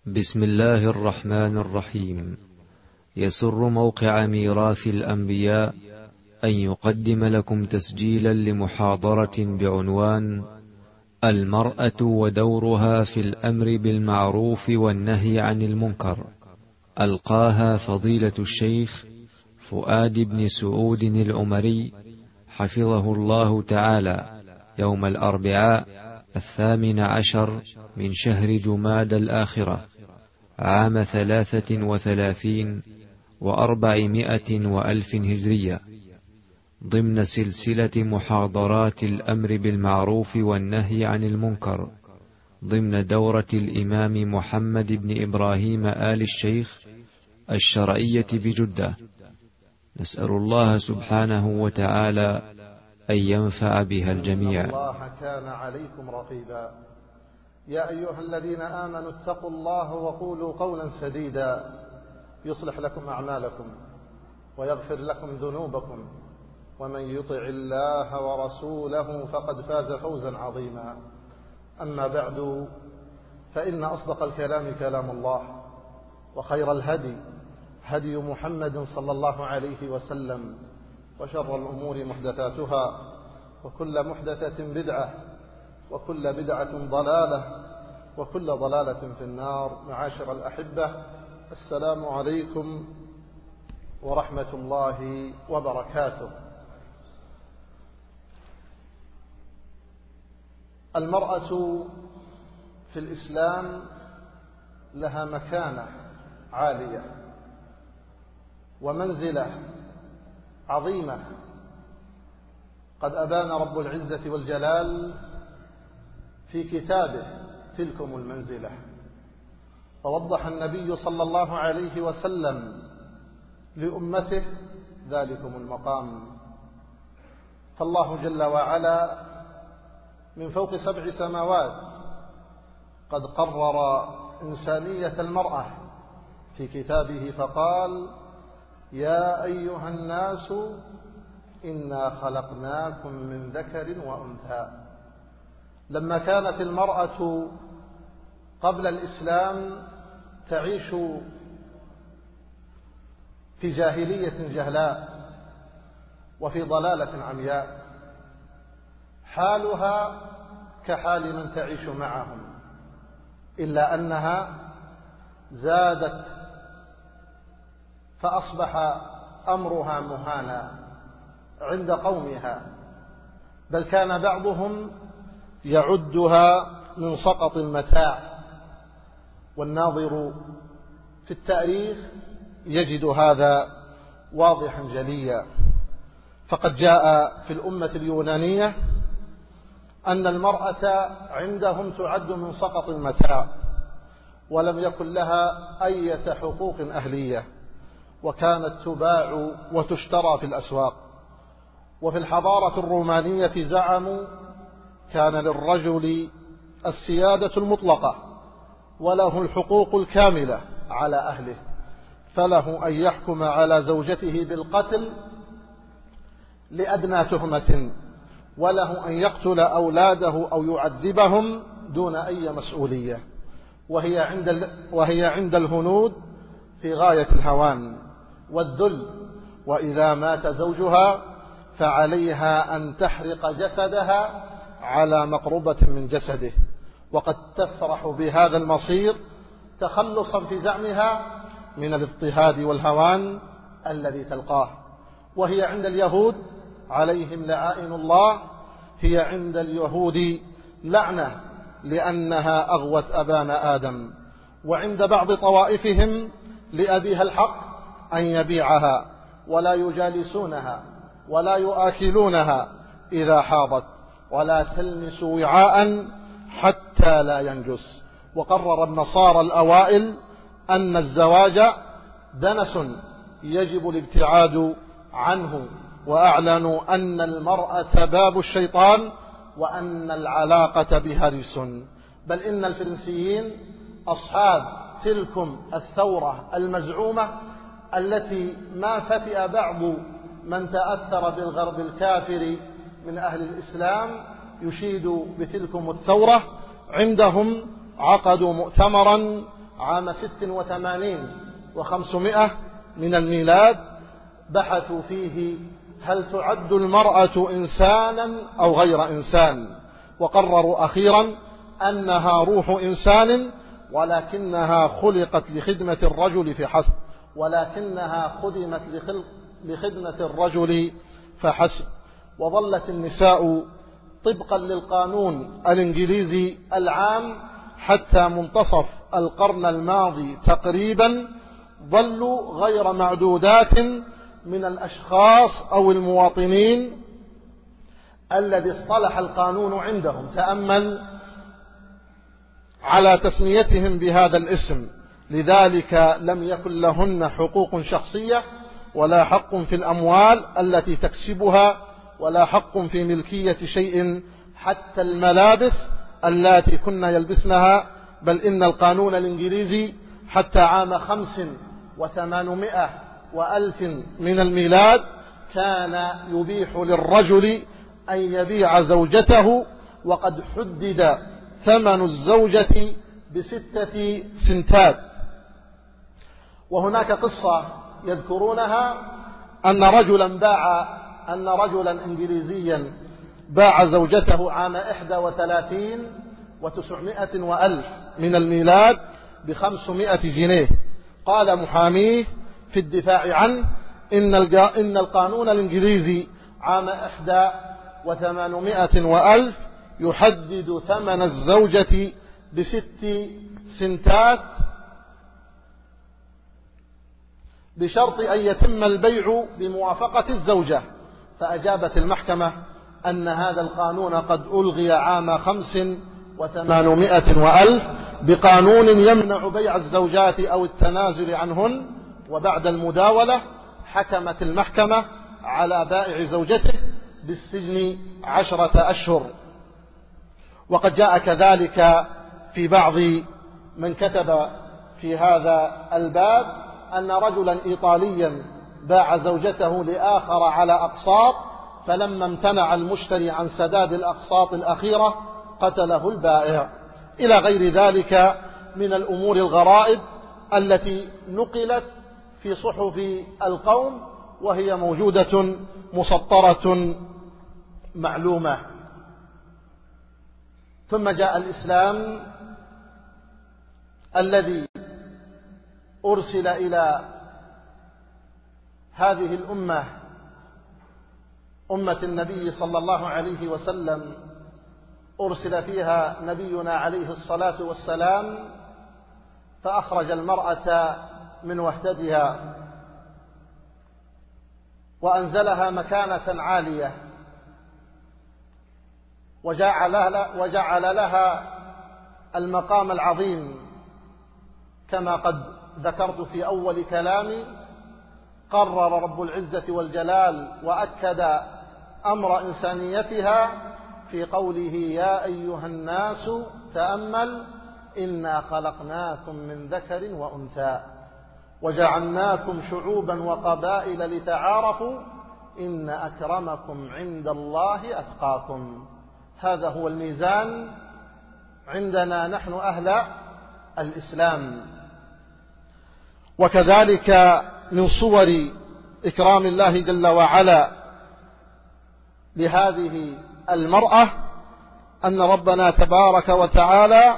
بسم الله الرحمن الرحيم. يسر موقع ميراث الأنبياء أن يقدم لكم تسجيلا لمحاضرة بعنوان المرأة ودورها في الأمر بالمعروف والنهي عن المنكر، ألقاها فضيلة الشيخ فؤاد بن سعود العمري حفظه الله تعالى يوم الأربعاء 18 من شهر جماد الآخرة عام 33 و400 وألف هجرية، ضمن سلسلة محاضرات الأمر بالمعروف والنهي عن المنكر، ضمن دورة الإمام محمد بن إبراهيم آل الشيخ الشرعية بجدة. نسأل الله سبحانه وتعالى أن ينفع بها الجميع. الله كان عليكم رقيبا. يا أيها الذين آمنوا اتقوا الله وقولوا قولا سديدا يصلح لكم أعمالكم ويغفر لكم ذنوبكم، ومن يطع الله ورسوله فقد فاز فوزا عظيما. أما بعد، فإن أصدق الكلام كلام الله، وخير الهدي هدي محمد صلى الله عليه وسلم، وشر الأمور محدثاتها، وكل محدثة بدعة، وكل بدعة ضلالة، وكل ضلالة في النار. معاشر الأحبة، السلام عليكم ورحمة الله وبركاته. المرأة في الإسلام لها مكانة عالية ومنزلة عظيمة، قد أبان رب العزة والجلال في كتابه تلكم المنزلة، ووضح النبي صلى الله عليه وسلم لأمته ذلكم المقام. فالله جل وعلا من فوق 7 سماوات قد قرر إنسانية المرأة في كتابه فقال: يا أيها الناس إنا خلقناكم من ذكر وأنثى. لما كانت المرأة قبل الإسلام تعيش في جاهلية جهلاء وفي ضلالة عمياء، حالها كحال من تعيش معهم، إلا أنها زادت فأصبح أمرها مهانا عند قومها، بل كان بعضهم يعدها من سقط المتاع. والناظر في التاريخ يجد هذا واضحا جليا. فقد جاء في الأمة اليونانية أن المرأة عندهم تعد من سقط المتاع، ولم يكن لها أي حقوق أهلية، وكانت تباع وتشترى في الأسواق. وفي الحضارة الرومانية زعموا كان للرجل السيادة المطلقة وله الحقوق الكاملة على أهله، فله أن يحكم على زوجته بالقتل لأدنى تهمة، وله أن يقتل أولاده أو يعذبهم دون أي مسؤولية، وهي عند الهنود في غاية الهوان والذل. وإذا مات زوجها فعليها أن تحرق جسدها على مقربة من جسده، وقد تفرح بهذا المصير تخلصا في زعمها من الاضطهاد والهوان الذي تلقاه. وهي عند اليهود عليهم لعائن الله، هي عند اليهود لعنة لأنها أغوت أبانا آدم. وعند بعض طوائفهم لأبيها الحق أن يبيعها، ولا يجالسونها ولا يؤكلونها إذا حاضت، ولا تلمس وعاء حتى لا ينجس. وقرر النصارى الأوائل أن الزواج دنس يجب الابتعاد عنه، وأعلنوا أن المرأة باب الشيطان وأن العلاقة بها رجس. بل إن الفرنسيين أصحاب تلكم الثورة المزعومة التي ما فتئ بعض من تأثر بالغرب الكافر من أهل الإسلام يشيد بتلكم الثورة، عندهم عقدوا مؤتمرا عام 86 و500 من الميلاد، بحثوا فيه هل تعد المرأة إنسانا أو غير إنسان، وقرروا أخيرا أنها روح إنسان، ولكنها خلقت لخدمة الرجل فحسب، ولكنها خدمت لخدمة الرجل فحسب. وظلت النساء طبقا للقانون الإنجليزي العام حتى منتصف القرن الماضي تقريبا ظلوا غير معدودات من الأشخاص أو المواطنين الذي اصطلح القانون عندهم، تأمل، على تسميتهم بهذا الاسم. لذلك لم يكن لهن حقوق شخصية، ولا حق في الأموال التي تكسبها، ولا حق في ملكية شيء، حتى الملابس التي كنا يلبسنها. بل إن القانون الإنجليزي حتى عام 5800 وألف من الميلاد كان يبيح للرجل أن يبيع زوجته، وقد حدد ثمن الزوجة ب6 سنتات. وهناك قصة يذكرونها أن رجلا إنجليزيا باع زوجته عام 31 و900 وألف من الميلاد ب500 جنيه. قال محاميه في الدفاع عنه إن القانون الإنجليزي عام 81 وألف يحدد ثمن الزوجة ب6 سنتات بشرط أن يتم البيع بموافقة الزوجة. فأجابت المحكمة أن هذا القانون قد ألغي عام 85 وألف بقانون يمنع بيع الزوجات أو التنازل عنهن. وبعد المداولة حكمت المحكمة على بائع زوجته بالسجن 10 أشهر. وقد جاء كذلك في بعض من كتب في هذا الباب أن رجلا إيطاليا باع زوجته لآخر على أقساط، فلما امتنع المشتري عن سداد الأقساط الأخيرة قتله البائع، إلى غير ذلك من الأمور الغرائب التي نقلت في صحف القوم، وهي موجودة مسطرة معلومة. ثم جاء الإسلام الذي أرسل إلى هذه الأمة، أمة النبي صلى الله عليه وسلم، أرسل فيها نبينا عليه الصلاة والسلام، فأخرج المرأة من وحدتها وأنزلها مكانة عالية، وجعل لها المقام العظيم كما قد ذكرت في أول كلامي. قرر رب العزة والجلال وأكد أمر إنسانيتها في قوله: يا أيها الناس تأمل إنا خلقناكم من ذكر وأنثى وجعلناكم شعوبا وقبائل لتعارفوا إن أكرمكم عند الله أتقاكم. هذا هو الميزان عندنا نحن أهل الإسلام. وكذلك من صور إكرام الله جل وعلا لهذه المرأة أن ربنا تبارك وتعالى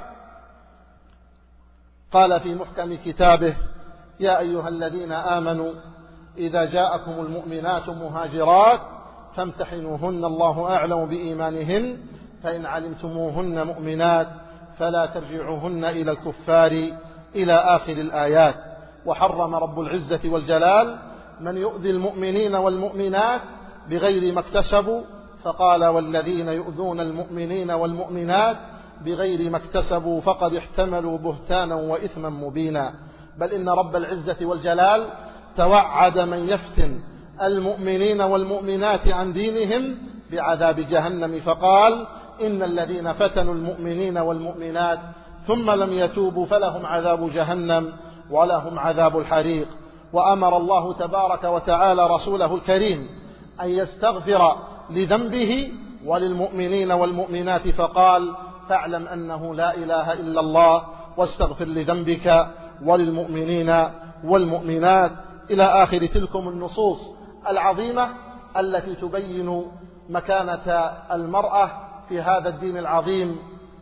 قال في محكم كتابه: يا أيها الذين آمنوا إذا جاءكم المؤمنات مهاجرات فامتحنوهن الله أعلم بإيمانهن فإن علمتموهن مؤمنات فلا ترجعوهن إلى الكفار إلى آخر الآيات. وحرم رب العزة والجلال من يؤذي المؤمنين والمؤمنات بغير ما اكتسبوا، فقال: والذين يؤذون المؤمنين والمؤمنات بغير ما اكتسبوا فقد احتملوا بهتانا وإثما مبينا. بل إن رب العزة والجلال توعد من يفتن المؤمنين والمؤمنات عن دينهم بعذاب جهنم، فقال: إن الذين فتنوا المؤمنين والمؤمنات ثم لم يتوبوا فلهم عذاب جهنم ولهم عذاب الحريق. وأمر الله تبارك وتعالى رسوله الكريم أن يستغفر لذنبه وللمؤمنين والمؤمنات، فقال: فاعلم أنه لا إله إلا الله واستغفر لذنبك وللمؤمنين والمؤمنات، إلى آخر تلكم النصوص العظيمة التي تبين مكانة المرأة في هذا الدين العظيم.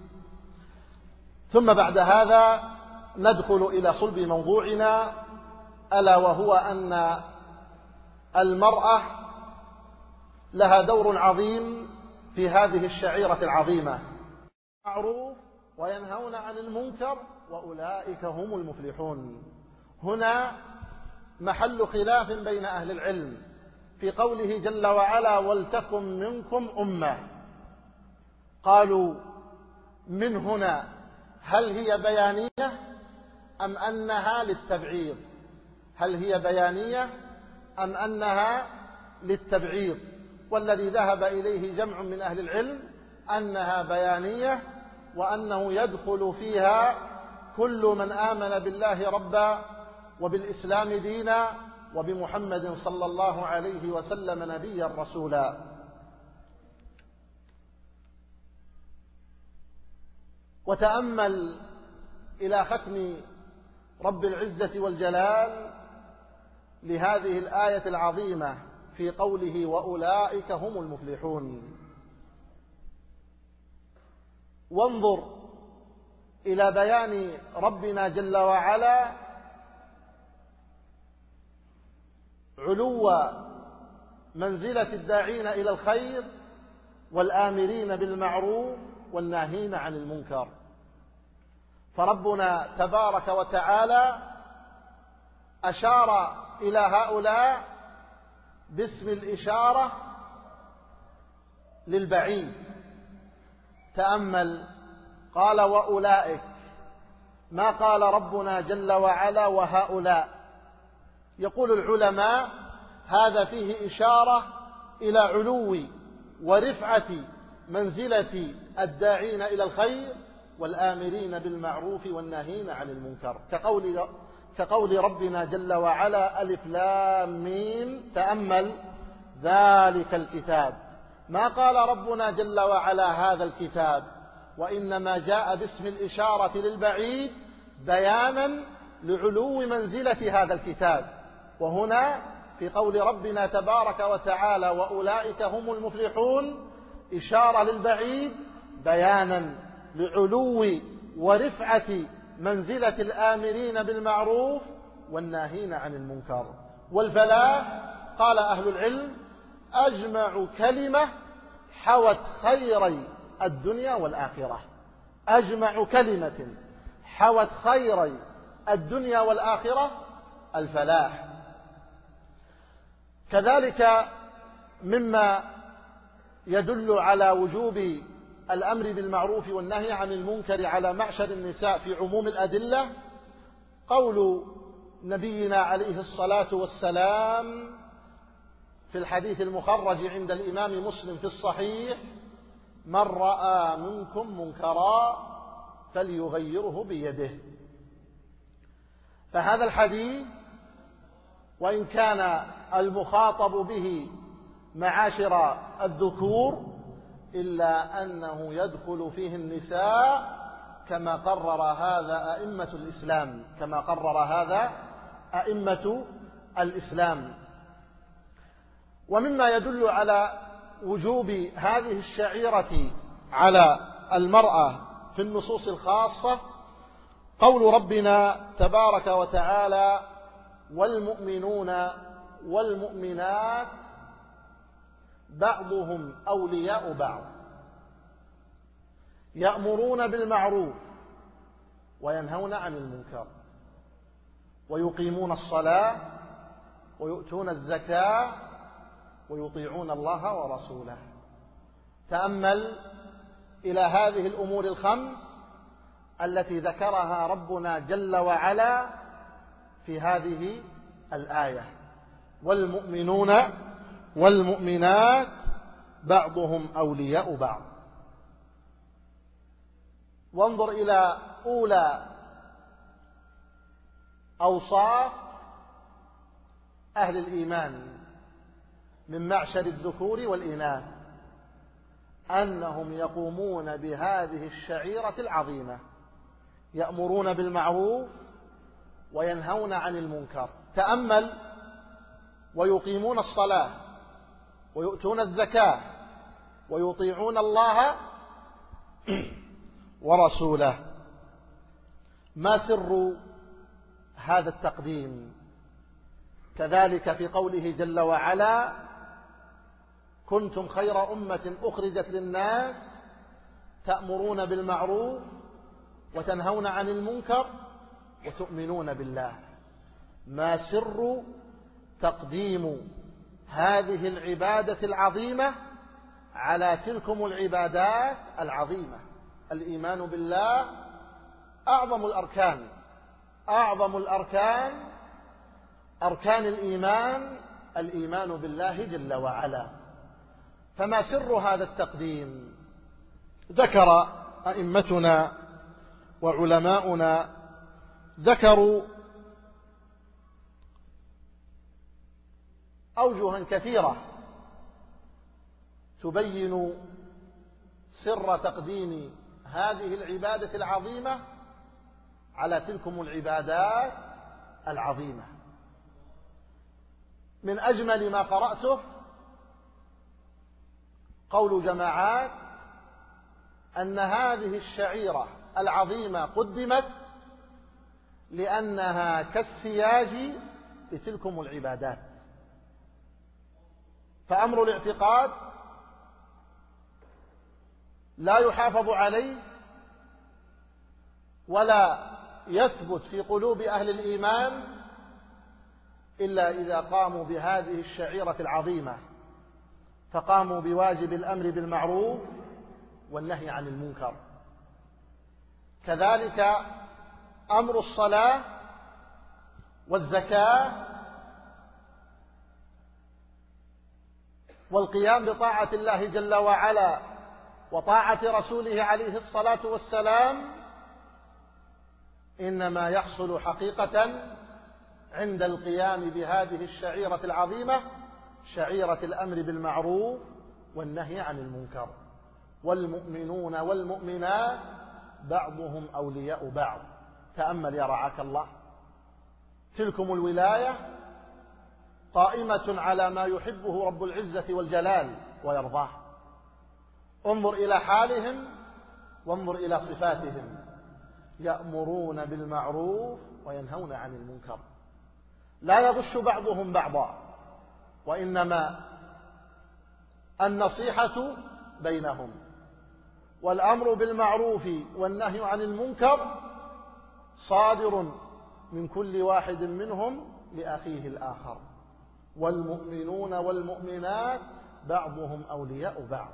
ثم بعد هذا ندخل إلى صلب موضوعنا، ألا وهو أن المرأة لها دور عظيم في هذه الشعيرة العظيمة، معروف وينهون عن المنكر وأولئك هم المفلحون. هنا محل خلاف بين أهل العلم في قوله جل وعلا ولتكن منكم أمة. قالوا من هنا هل هي بيانية أم أنها للتبعيض؟ هل هي بيانية أم أنها للتبعيض؟ والذي ذهب إليه جمع من أهل العلم أنها بيانية، وأنه يدخل فيها كل من آمن بالله ربا وبالإسلام دينا وبمحمد صلى الله عليه وسلم نبيا رسولا. وتأمل إلى ختم رب العزة والجلال لهذه الآية العظيمة في قوله وأولئك هم المفلحون، وانظر إلى بيان ربنا جل وعلا علو منزلة الداعين إلى الخير والآمرين بالمعروف والناهين عن المنكر. فربنا تبارك وتعالى أشار إلى هؤلاء باسم الإشارة للبعيد. تأمل، قال وأولئك، ما قال ربنا جل وعلا وهؤلاء. يقول العلماء هذا فيه إشارة إلى علو ورفعة منزلة الداعين إلى الخير والآمرين بالمعروف والناهين عن المنكر، كقول ربنا جل وعلا ألف لام ميم. تأمل ذلك الكتاب، ما قال ربنا جل وعلا هذا الكتاب، وإنما جاء باسم الإشارة للبعيد بيانا لعلو منزلة هذا الكتاب. وهنا في قول ربنا تبارك وتعالى وأولئك هم المفلحون إشارة للبعيد بيانا لعلو ورفعة منزلة الآمرين بالمعروف والناهين عن المنكر. والفلاح قال أهل العلم أجمع كلمة حوت خيري الدنيا والآخرة، أجمع كلمة حوت خيري الدنيا والآخرة الفلاح. كذلك مما يدل على وجوب الأمر بالمعروف والنهي عن المنكر على معشر النساء في عموم الأدلة قول نبينا عليه الصلاة والسلام في الحديث المخرج عند الإمام مسلم في الصحيح من رأى منكم منكرا فليغيره بيده. فهذا الحديث وإن كان المخاطب به معاشر الذكور إلا أنه يدخل فيه النساء كما قرر هذا أئمة الإسلام، كما قرر هذا أئمة الإسلام. ومما يدل على وجوب هذه الشعيرة على المرأة في النصوص الخاصة قول ربنا تبارك وتعالى والمؤمنون والمؤمنات بعضهم أولياء بعض يأمرون بالمعروف وينهون عن المنكر ويقيمون الصلاة ويؤتون الزكاة ويطيعون الله ورسوله. تأمل إلى هذه الأمور الخمس التي ذكرها ربنا جل وعلا في هذه الآية والمؤمنون والمؤمنات بعضهم أولياء بعض. وانظر إلى أولى أوصاف أهل الإيمان من معشر الذكور والإناث أنهم يقومون بهذه الشعيرة العظيمة يأمرون بالمعروف وينهون عن المنكر. تأمل: ويقيمون الصلاة ويؤتون الزكاة ويطيعون الله ورسوله. ما سر هذا التقديم؟ كذلك في قوله جل وعلا: كنتم خير أمة أخرجت للناس تأمرون بالمعروف وتنهون عن المنكر وتؤمنون بالله. ما سر تقديم هذه العبادة العظيمة على تلكم العبادات العظيمة؟ الإيمان بالله أعظم الأركان، أعظم الأركان أركان الإيمان الإيمان بالله جل وعلا. فما سر هذا التقديم؟ ذكر أئمتنا وعلماؤنا ذكروا أوجها كثيرة تبين سر تقديم هذه العبادة العظيمة على تلكم العبادات العظيمة. من أجمل ما قرأته قول جماعات أن هذه الشعيرة العظيمة قدمت لأنها كالسياج لتلكم العبادات. فأمر الاعتقاد لا يحافظ عليه ولا يثبت في قلوب أهل الإيمان إلا إذا قاموا بهذه الشعيرة العظيمة، فقاموا بواجب الأمر بالمعروف والنهي عن المنكر. كذلك أمر الصلاة والزكاة والقيام بطاعة الله جل وعلا وطاعة رسوله عليه الصلاة والسلام إنما يحصل حقيقة عند القيام بهذه الشعيرة العظيمة، شعيرة الأمر بالمعروف والنهي عن المنكر. والمؤمنون والمؤمنات بعضهم أولياء بعض. تأمل يا رعاك الله، تلكم الولاية قائمة على ما يحبه رب العزة والجلال ويرضاه. انظر إلى حالهم وانظر إلى صفاتهم: يأمرون بالمعروف وينهون عن المنكر. لا يغش بعضهم بعضا، وإنما النصيحة بينهم، والأمر بالمعروف والنهي عن المنكر صادر من كل واحد منهم لأخيه الآخر. والمؤمنون والمؤمنات بعضهم أولياء بعض.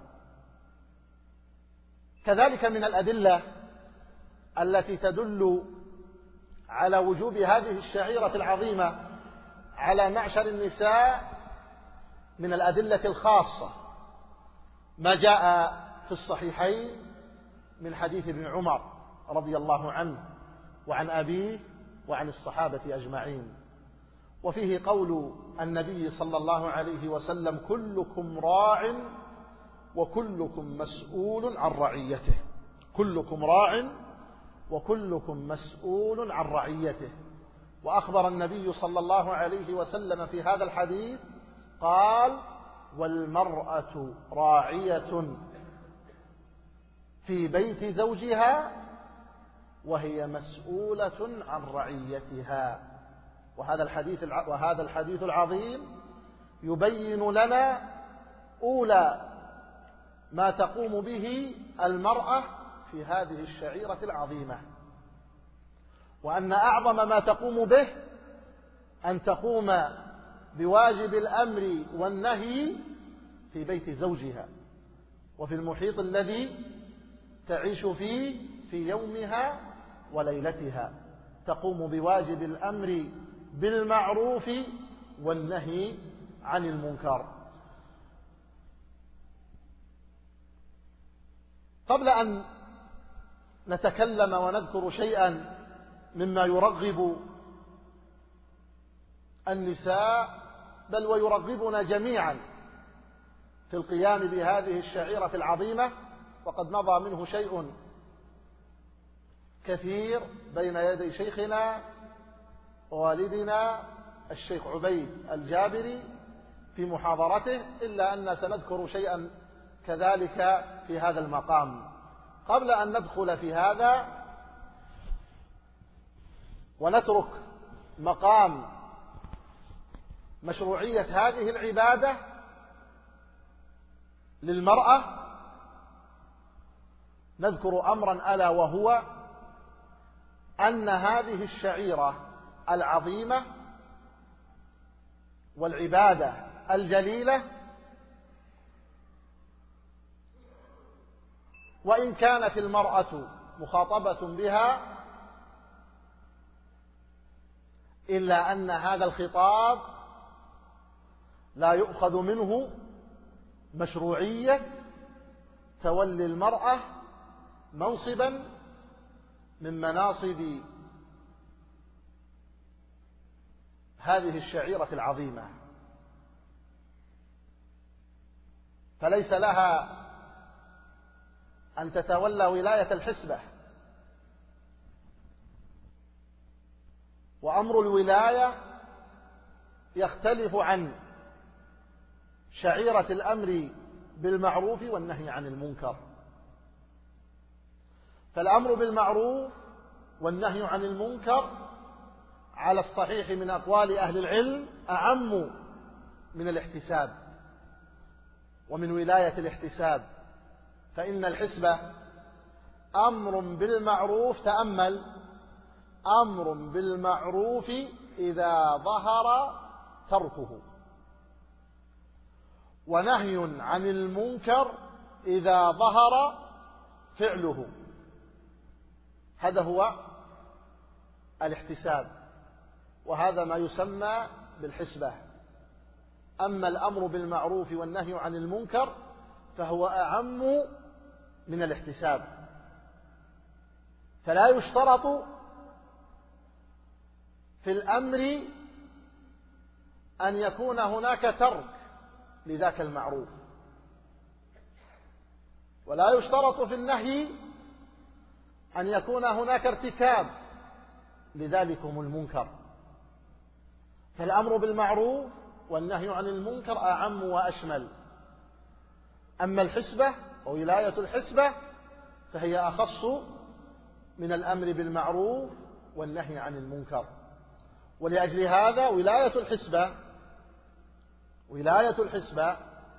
كذلك من الأدلة التي تدل على وجوب هذه الشعيرة العظيمة على معشر النساء من الأدلة الخاصة ما جاء في الصحيحين من حديث ابن عمر رضي الله عنه وعن أبيه وعن الصحابة أجمعين، وفيه قول النبي صلى الله عليه وسلم: كلكم راع وكلكم مسؤول عن رعيته. كلكم راع وكلكم مسؤول عن رعيته. وأخبر النبي صلى الله عليه وسلم في هذا الحديث قال: والمرأة راعية في بيت زوجها وهي مسؤولة عن رعيتها. وهذا الحديث العظيم يبين لنا أولى ما تقوم به المرأة في هذه الشعيرة العظيمة، وأن أعظم ما تقوم به أن تقوم بواجب الأمر والنهي في بيت زوجها وفي المحيط الذي تعيش فيه في يومها وليلتها. تقوم بواجب الأمر بالمعروف والنهي عن المنكر. قبل أن نتكلم ونذكر شيئا مما يرغب النساء بل ويرغبنا جميعا في القيام بهذه الشعيرة العظيمة، وقد مضى منه شيء كثير بين يدي شيخنا ووالدنا الشيخ عبيد الجابري في محاضرته، إلا أن سنذكر شيئا كذلك في هذا المقام. قبل أن ندخل في هذا ونترك مقام مشروعية هذه العبادة للمرأة، نذكر أمرا ألا وهو أن هذه الشعيرة العظيمة والعبادة الجليلة وإن كانت المرأة مخاطبة بها، إلا أن هذا الخطاب لا يؤخذ منه مشروعية تولي المرأة منصبا من مناصب هذه الشعيرة العظيمة، فليس لها أن تتولى ولاية الحسبة. وأمر الولاية يختلف عن شعيرة الأمر بالمعروف والنهي عن المنكر. فالأمر بالمعروف والنهي عن المنكر على الصحيح من أقوال أهل العلم أعم من الاحتساب ومن ولاية الاحتساب، فإن الحسبة أمر بالمعروف، تأمل، أمر بالمعروف إذا ظهر تركه، ونهي عن المنكر إذا ظهر فعله. هذا هو الاحتساب، وهذا ما يسمى بالحسبة. أما الأمر بالمعروف والنهي عن المنكر فهو أعم من الاحتساب، فلا يشترط في الأمر أن يكون هناك ترك لذاك المعروف، ولا يشترط في النهي أن يكون هناك ارتكاب لذلكم المنكر. فالأمر بالمعروف والنهي عن المنكر أعم وأشمل. أما الحسبة وولاية الحسبة فهي أخص من الأمر بالمعروف والنهي عن المنكر. ولأجل هذا ولاية الحسبة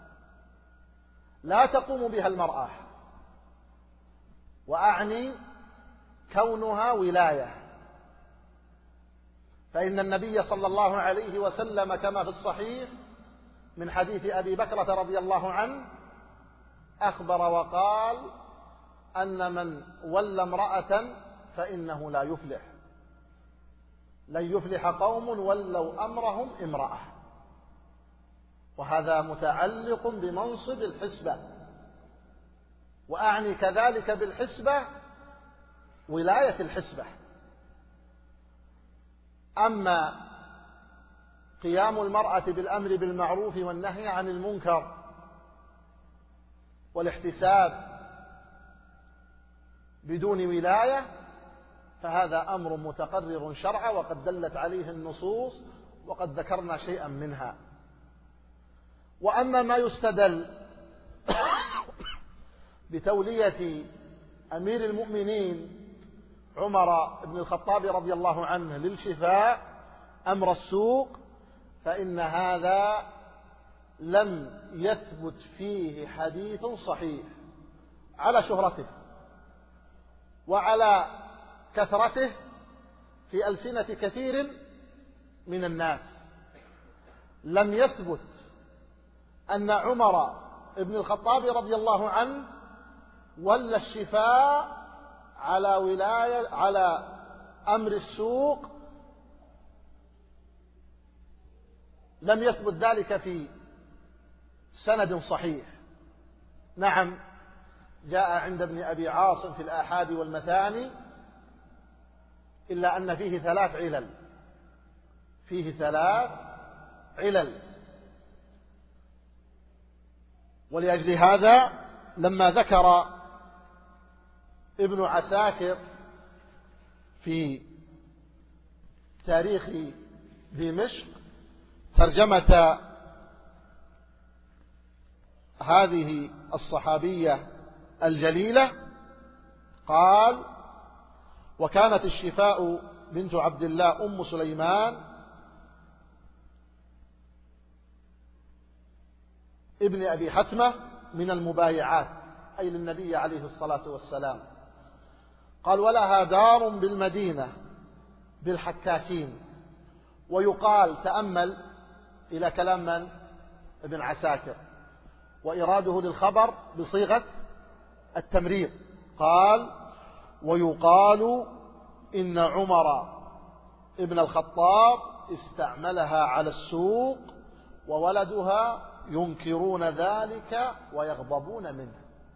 لا تقوم بها المرأة، وأعني كونها ولاية، فإن النبي صلى الله عليه وسلم كما في الصحيح من حديث أبي بكرة رضي الله عنه أخبر وقال أن من ولى امرأة فإنه لا يفلح، لن يفلح قوم ولوا أمرهم امرأة. وهذا متعلق بمنصب الحسبة، وأعني كذلك بالحسبة ولاية الحسبة. أما قيام المرأة بالأمر بالمعروف والنهي عن المنكر والاحتساب بدون ولاية فهذا أمر متقرر شرعا، وقد دلت عليه النصوص وقد ذكرنا شيئا منها. وأما ما يستدل بتولية أمير المؤمنين عمر بن الخطاب رضي الله عنه للشفاء أمر السوق، فإن هذا لم يثبت فيه حديث صحيح على شهرته وعلى كثرته في ألسنة كثير من الناس. لم يثبت أن عمر بن الخطاب رضي الله عنه ولى الشفاء على أمر السوق، لم يثبت ذلك في سند صحيح. نعم، جاء عند ابن أبي عاصم في الآحاد والمثاني، إلا أن فيه 3 علل، فيه 3 علل. ولأجل هذا لما ذكر ابن عساكر في تاريخ دمشق ترجمة هذه الصحابية الجليلة، قال: وكانت الشفاء بنت عبد الله أم سليمان ابن أبي حتمة من المبايعات، أي للنبي عليه الصلاة والسلام. قال: ولها دار بالمدينة بالحكاكين. ويقال، تأمل إلى كلام من؟ ابن عساكر، وإراده للخبر بصيغة التمريض. قال: ويقال إن عمر ابن الخطاب استعملها على السوق وولدها ينكرون ذلك ويغضبون منه.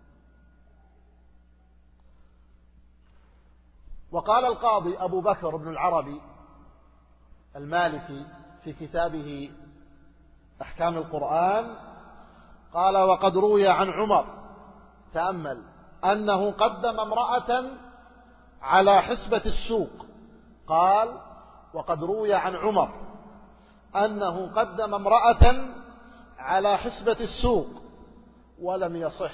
وقال القاضي أبو بكر بن العربي المالكي في كتابه أحكام القرآن، قال: وقد روي عن عمر، تأمل، أنه قدم امرأة على حسبة السوق. قال: وقد روي عن عمر أنه قدم امرأة على حسبة السوق ولم يصح،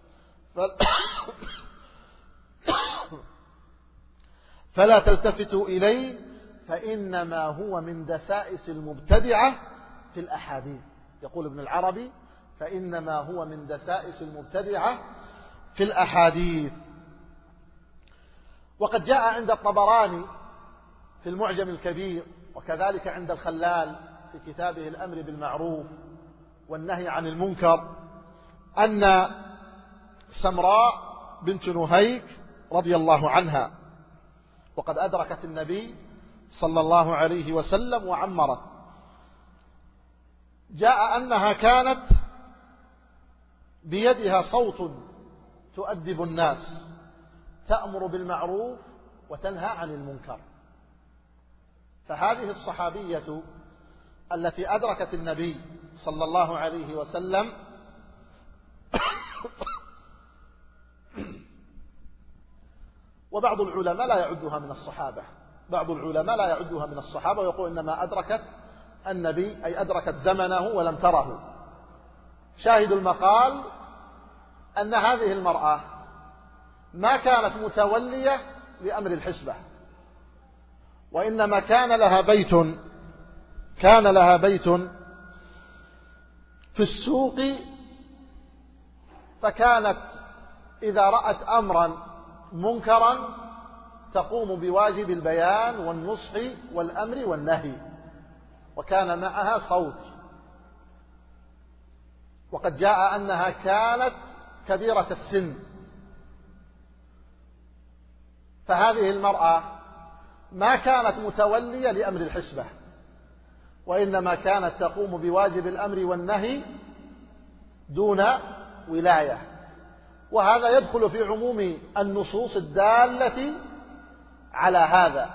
فلا تلتفتوا إليه فإنما هو من دسائس المبتدعة في الأحاديث. يقول ابن العربي: فإنما هو من دسائس المبتدعة في الأحاديث. وقد جاء عند الطبراني في المعجم الكبير، وكذلك عند الخلال في كتابه الأمر بالمعروف والنهي عن المنكر، أن سمراء بنت نهيك رضي الله عنها، وقد أدركت النبي صلى الله عليه وسلم وعمرت، جاء أنها كانت بيدها صوت تؤدب الناس، تأمر بالمعروف وتنهى عن المنكر. فهذه الصحابية التي أدركت النبي صلى الله عليه وسلم وبعض العلماء لا يعدها من الصحابة، بعض العلماء لا يعدها من الصحابة ويقول إنما أدركت النبي أي أدركت زمنه ولم تره. شاهد المقال أن هذه المرأة ما كانت متولية لأمر الحسبة، وإنما كان لها بيت في السوق، فكانت إذا رأت أمرا منكرا تقوم بواجب البيان والنصح والأمر والنهي، وكان معها صوت. وقد جاء أنها كانت كبيرة السن. فهذه المرأة ما كانت متولية لأمر الحسبة، وإنما كانت تقوم بواجب الأمر والنهي دون ولاية. وهذا يدخل في عموم النصوص الدالة على هذا.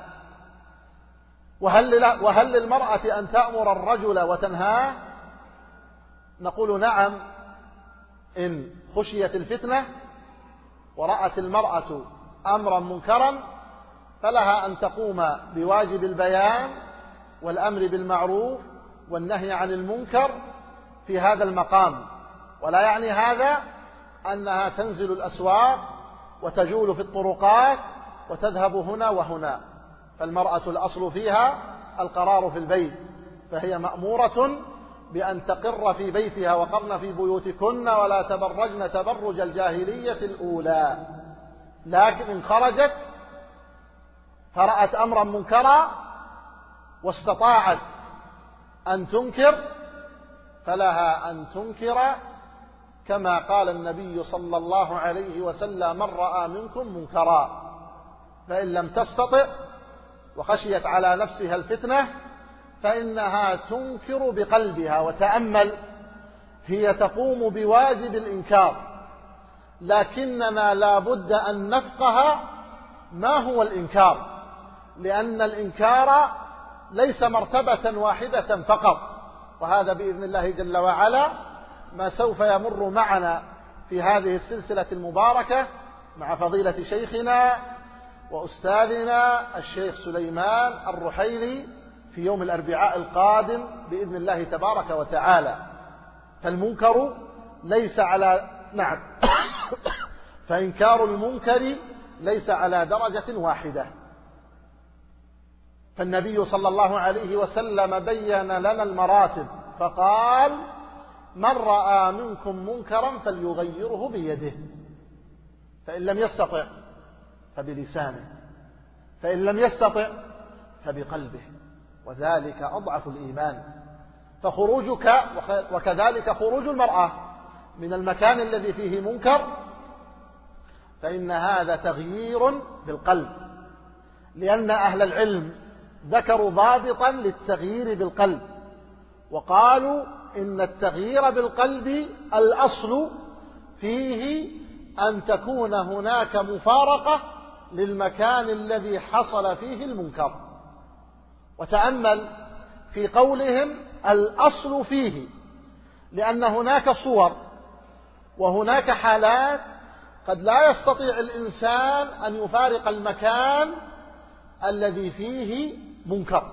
وهل للمرأة أن تأمر الرجل وتنهاه؟ نقول نعم، إن خشيت الفتنة ورأت المرأة أمرا منكرا فلها أن تقوم بواجب البيان والأمر بالمعروف والنهي عن المنكر في هذا المقام. ولا يعني هذا أنها تنزل الأسواق وتجول في الطرقات وتذهب هنا وهنا، فالمرأة الأصل فيها القرار في البيت، فهي مأمورة بأن تقر في بيتها وقرن في بيوتكن ولا تبرجن تبرج الجاهلية الأولى. لكن إن خرجت فرأت أمرا منكرا واستطاعت أن تنكر فلها أن تنكر، كما قال النبي صلى الله عليه وسلم: من رأى منكم منكرا، فإن لم تستطع وخشيت على نفسها الفتنة فإنها تنكر بقلبها. وتأمل، هي تقوم بواجب الإنكار، لكننا لا بد أن نفقه ما هو الإنكار، لأن الإنكار ليس مرتبة واحدة فقط، وهذا بإذن الله جل وعلا ما سوف يمر معنا في هذه السلسلة المباركة مع فضيلة شيخنا وأستاذنا الشيخ سليمان الرحيلي في يوم الأربعاء القادم بإذن الله تبارك وتعالى. فالمنكر ليس على فإنكار المنكر ليس على درجة واحدة. فالنبي صلى الله عليه وسلم بين لنا المراتب فقال: من رأى منكم منكرا فليغيره بيده، فإن لم يستطع فبلسانه، فإن لم يستطع فبقلبه، وذلك أضعف الإيمان. فخروجك وكذلك خروج المرأة من المكان الذي فيه منكر فإن هذا تغيير بالقلب، لأن أهل العلم ذكروا ضابطا للتغيير بالقلب، وقالوا إن التغيير بالقلب الأصل فيه أن تكون هناك مفارقة للمكان الذي حصل فيه المنكر. وتأمل في قولهم الأصل فيه، لأن هناك صور وهناك حالات قد لا يستطيع الإنسان أن يفارق المكان الذي فيه منكر،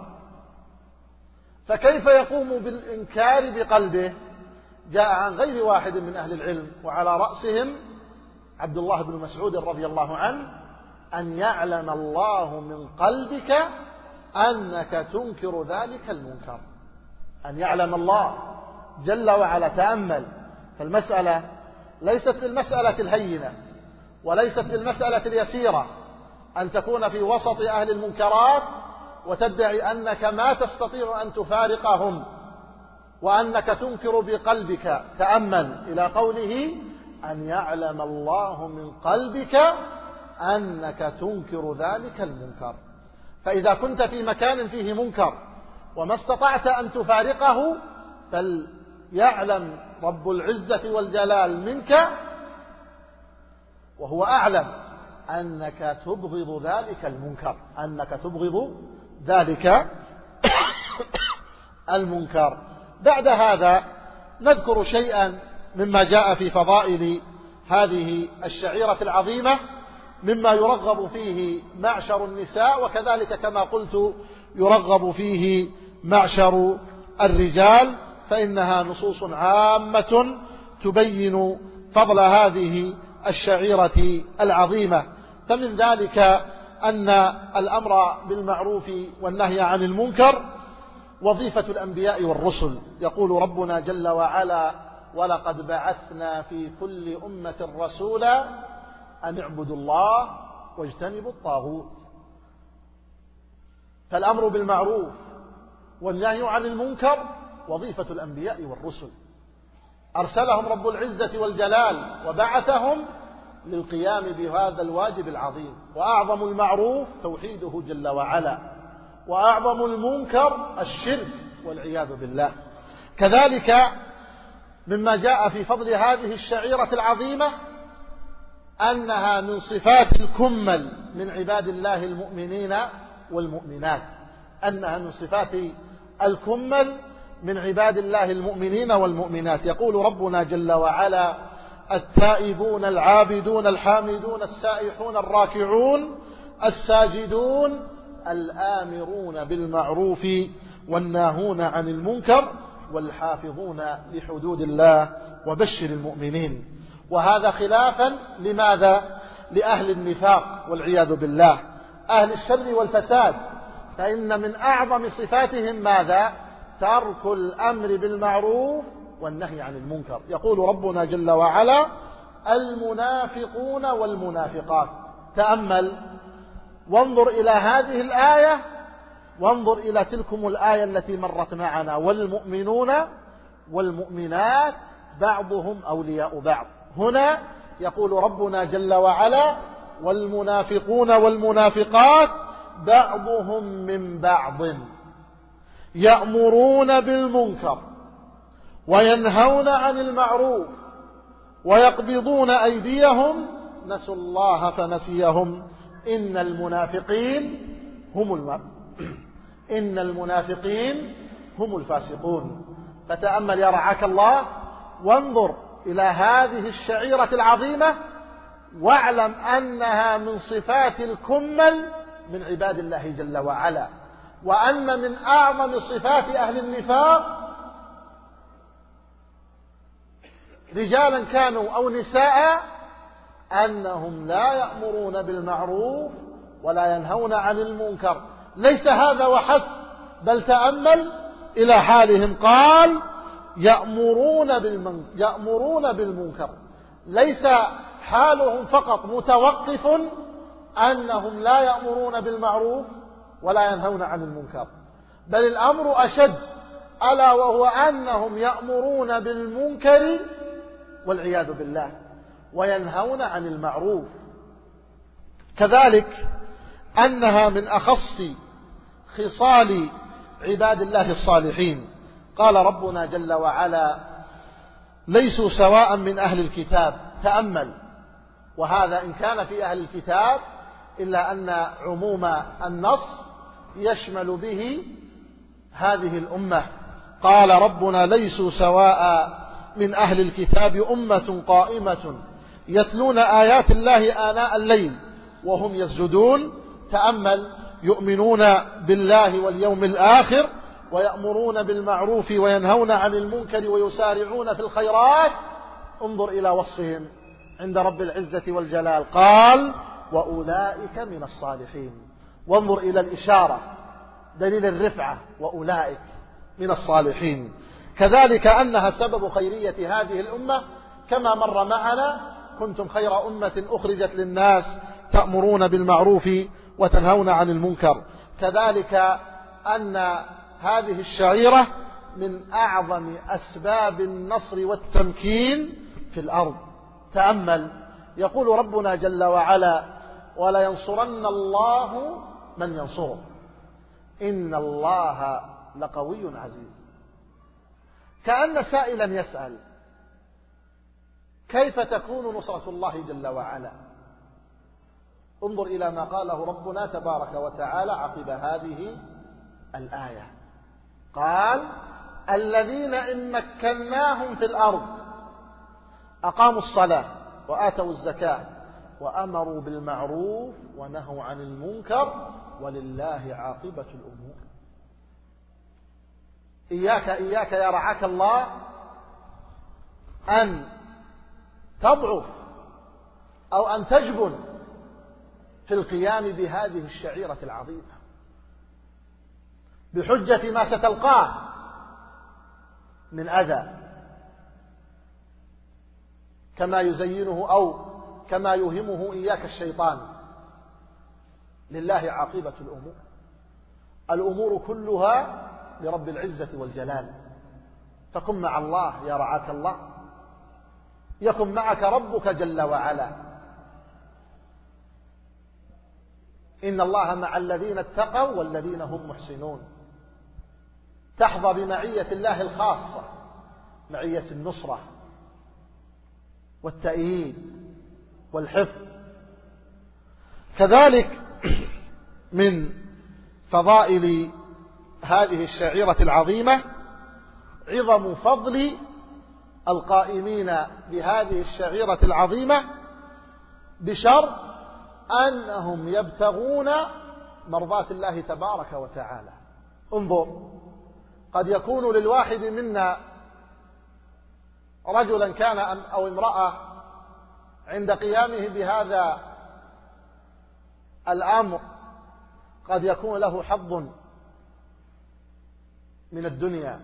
فكيف يقوم بالإنكار بقلبه؟ جاء عن غير واحد من أهل العلم وعلى رأسهم عبد الله بن مسعود رضي الله عنه: أن يعلم الله من قلبك أنك تنكر ذلك المنكر. أن يعلم الله جل وعلا. تأمل، فالمسألة ليست المسألة الهينة وليست المسألة اليسيرة أن تكون في وسط أهل المنكرات وتدعي أنك ما تستطيع أن تفارقهم وأنك تنكر بقلبك. تأمل إلى قوله: أن يعلم الله من قلبك أنك تنكر ذلك المنكر. فإذا كنت في مكان فيه منكر وما استطعت أن تفارقه فليعلم رب العزة والجلال منك وهو أعلم أنك تبغض ذلك المنكر، أنك تبغض ذلك المنكر. بعد هذا نذكر شيئا مما جاء في فضائل هذه الشعيرة العظيمة مما يرغب فيه معشر النساء، وكذلك كما قلت يرغب فيه معشر الرجال، فإنها نصوص عامة تبين فضل هذه الشعيرة العظيمة. فمن ذلك أن الأمر بالمعروف والنهي عن المنكر وظيفة الأنبياء والرسل. يقول ربنا جل وعلا: ولقد بعثنا في كل أمة رسولا أن اعبدوا الله واجتنبوا الطاغوت. فالأمر بالمعروف والنهي عن المنكر وظيفة الأنبياء والرسل، أرسلهم رب العزة والجلال وبعثهم للقيام بهذا الواجب العظيم. وأعظم المعروف توحيده جل وعلا، وأعظم المنكر الشرك والعياذ بالله. كذلك مما جاء في فضل هذه الشعيرة العظيمة أنها من صفات الكمل من عباد الله المؤمنين والمؤمنات، أنها من صفات الكمل من عباد الله المؤمنين والمؤمنات. يقول ربنا جل وعلا: التائبون العابدون الحامدون السائحون الراكعون الساجدون الآمرون بالمعروف والناهون عن المنكر والحافظون لحدود الله وبشر المؤمنين. وهذا خلافا لماذا؟ لأهل النفاق والعياذ بالله، أهل الشر والفساد، فإن من أعظم صفاتهم ماذا؟ ترك الأمر بالمعروف والنهي عن المنكر. يقول ربنا جل وعلا: المنافقون والمنافقات. تأمل وانظر إلى هذه الآية وانظر إلى تلكم الآية التي مرت معنا: والمؤمنون والمؤمنات بعضهم أولياء بعض. هنا يقول ربنا جل وعلا: والمنافقون والمنافقات بعضهم من بعض يأمرون بالمنكر وينهون عن المعروف ويقبضون أيديهم نسوا الله فنسيهم إن المنافقين هم الفاسقون. فتأمل يا رعاك الله وانظر إلى هذه الشعيرة العظيمة واعلم أنها من صفات الكمل من عباد الله جل وعلا، وأن من أعظم صفات أهل النفاق رجالا كانوا أو نساء أنهم لا يأمرون بالمعروف ولا ينهون عن المنكر. ليس هذا وحسب، بل تأمل إلى حالهم، قال يأمرون بالمنكر. ليس حالهم فقط متوقف أنهم لا يأمرون بالمعروف ولا ينهون عن المنكر، بل الأمر أشد، ألا وهو أنهم يأمرون بالمنكر والعياذ بالله وينهون عن المعروف. كذلك أنها من أخص خصال عباد الله الصالحين. قال ربنا جل وعلا ليسوا سواء من أهل الكتاب. تأمل، وهذا إن كان في أهل الكتاب إلا أن عموم النص يشمل به هذه الأمة. قال ربنا ليسوا سواء من أهل الكتاب أمة قائمة يتلون آيات الله آناء الليل وهم يسجدون. تأمل، يؤمنون بالله واليوم الآخر ويأمرون بالمعروف وينهون عن المنكر ويسارعون في الخيرات. انظر إلى وصفهم عند رب العزة والجلال، قال وأولئك من الصالحين. وانظر إلى الإشارة، دليل الرفعة، وأولئك من الصالحين. كذلك أنها سبب خيرية هذه الأمة كما مر معنا: كنتم خير أمة أخرجت للناس تأمرون بالمعروف وتنهون عن المنكر. كذلك أن هذه الشعيرة من أعظم أسباب النصر والتمكين في الأرض. تأمل، يقول ربنا جل وعلا ولينصرن الله من ينصره إن الله لقوي عزيز. كأن سائلا يسأل كيف تكون نصرة الله جل وعلا؟ انظر إلى ما قاله ربنا تبارك وتعالى عقب هذه الآية، قال الذين إن مكناهم في الأرض أقاموا الصلاة وآتوا الزكاة وأمروا بالمعروف ونهوا عن المنكر ولله عاقبة الأمور. إياك يا رعاك الله أن تضعف أو أن تجبن في القيام بهذه الشعيرة العظيمة بحجة ما ستلقاه من أذى كما يزينه أو كما يوهمه إياك الشيطان. لله عاقبة الأمور، الأمور كلها لرب العزة والجلال. فكن مع الله يا رعاك الله، يكن معك ربك جل وعلا. إن الله مع الذين اتقوا والذين هم محسنون. تحظى بمعية الله الخاصة، معية النصرة والتأييد والحفظ. كذلك من فضائل هذه الشعيرة العظيمة عظم فضل القائمين بهذه الشعيرة العظيمة بشرط أنهم يبتغون مرضاة الله تبارك وتعالى. انظر، قد يكون للواحد منا رجلا كان أو امرأة عند قيامه بهذا الأمر قد يكون له حظ من الدنيا،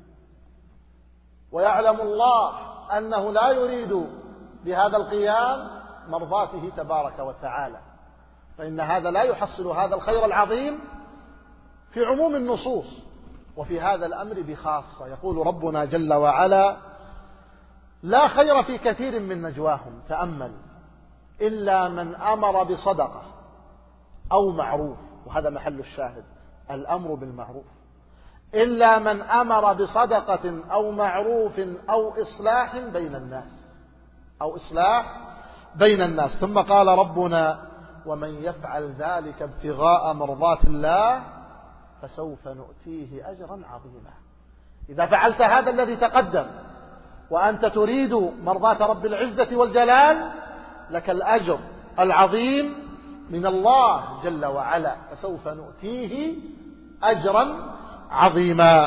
ويعلم الله أنه لا يريد بهذا القيام مرضاته تبارك وتعالى، فإن هذا لا يحصل هذا الخير العظيم في عموم النصوص، وفي هذا الأمر بخاصة. يقول ربنا جل وعلا لا خير في كثير من نجواهم. تأمل، إلا من أمر بصدقة أو معروف، وهذا محل الشاهد، الأمر بالمعروف. إلا من أمر بصدقة أو معروف أو إصلاح بين الناس ثم قال ربنا ومن يفعل ذلك ابتغاء مرضات الله فسوف نؤتيه أجرا عظيما. إذا فعلت هذا الذي تقدم وأنت تريد مرضاة رب العزة والجلال لك الأجر العظيم من الله جل وعلا، فسوف نؤتيه أجرا عظيما.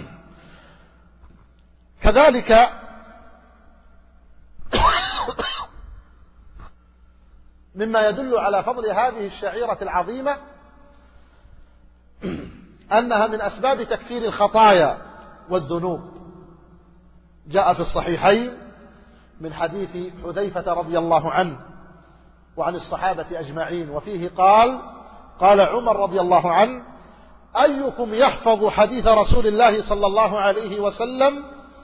كذلك مما يدل على فضل هذه الشعيرة العظيمة أنها من أسباب تكفير الخطايا والذنوب. جاء في الصحيحين من حديث حذيفة رضي الله عنه وعن الصحابة أجمعين، وفيه قال عمر رضي الله عنه: أيكم يحفظ حديث رسول الله صلى الله عليه وسلم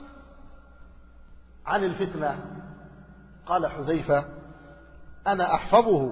عن الفتنة؟ قال حذيفة: أنا أحفظه.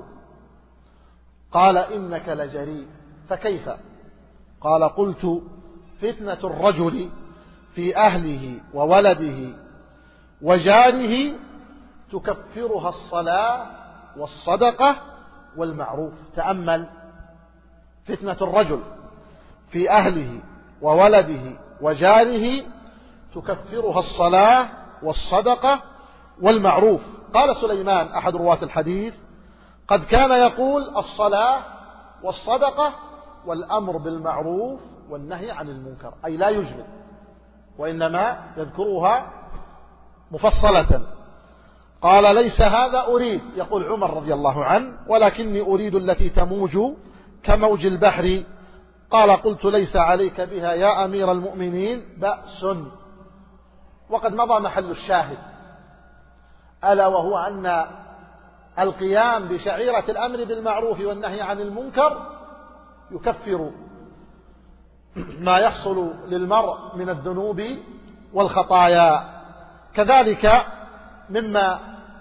قال: إنك لجريء. فكيف؟ قال: قلت: فتنة الرجل في أهله وولده وجاره تكفرها الصلاة والصدقة والمعروف. تأمل: فتنة الرجل في أهله وولده وجاره تكفرها الصلاة والصدقة والمعروف. قال سليمان أحد رواة الحديث: قد كان يقول الصلاة والصدقة والأمر بالمعروف والنهي عن المنكر، أي لا يجمل، وإنما يذكرها مفصلة. قال: ليس هذا أريد، يقول عمر رضي الله عنه، ولكني أريد التي تموج كموج البحر. قال: قلت: ليس عليك بها يا أمير المؤمنين بأس. وقد مضى محل الشاهد، ألا وهو أن القيام بشعيرة الأمر بالمعروف والنهي عن المنكر يكفر ما يحصل للمرء من الذنوب والخطايا. كذلك مما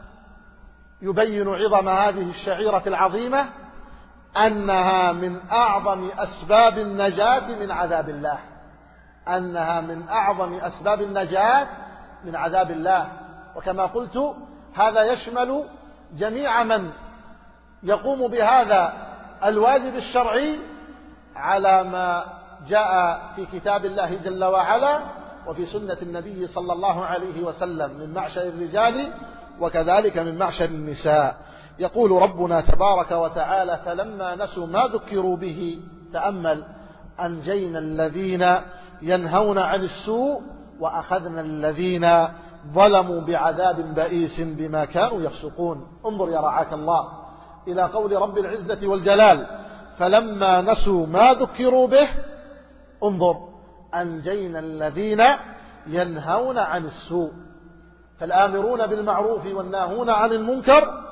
يبين عظم هذه الشعيرة العظيمة أنها من أعظم أسباب النجاة من عذاب الله، أنها من أعظم أسباب النجاة من عذاب الله. وكما قلت هذا يشمل جميع من يقوم بهذا الواجب الشرعي على ما جاء في كتاب الله جل وعلا وفي سنة النبي صلى الله عليه وسلم من معشر الرجال وكذلك من معشر النساء. يقول ربنا تبارك وتعالى: فلما نسوا ما ذكروا به، تأمل، أنجينا الذين ينهون عن السوء وأخذنا الذين ظلموا بعذاب بئيس بما كانوا يفسقون. انظر يا رعاك الله إلى قول رب العزة والجلال: فلما نسوا ما ذكروا به، انظر، أنجينا الذين ينهون عن السوء. فالآمرون بالمعروف والناهون عن المنكر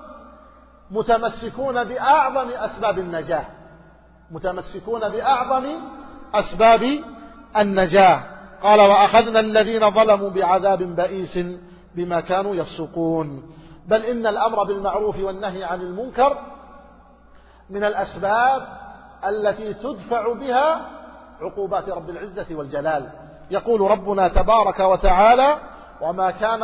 متمسكون بأعظم أسباب النجاة، متمسكون بأعظم أسباب النجاة. قال: وأخذنا الذين ظلموا بعذاب بئيس بما كانوا يفسقون. بل إن الأمر بالمعروف والنهي عن المنكر من الأسباب التي تدفع بها عقوبات رب العزة والجلال. يقول ربنا تبارك وتعالى: وما كان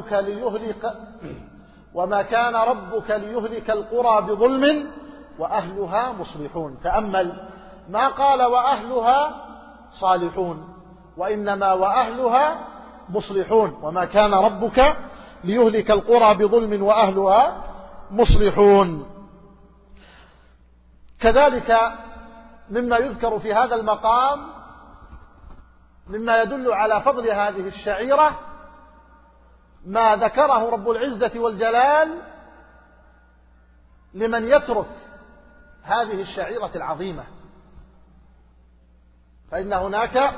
ربك ليهلك القرى بظلم وأهلها مصلحون. تأمل، ما قال وأهلها صالحون، وإنما وأهلها مصلحون. وما كان ربك ليهلك القرى بظلم وأهلها مصلحون. كذلك مما يذكر في هذا المقام مما يدل على فضل هذه الشعيرة ما ذكره رب العزة والجلال لمن يترك هذه الشعيرة العظيمة. فإن هناك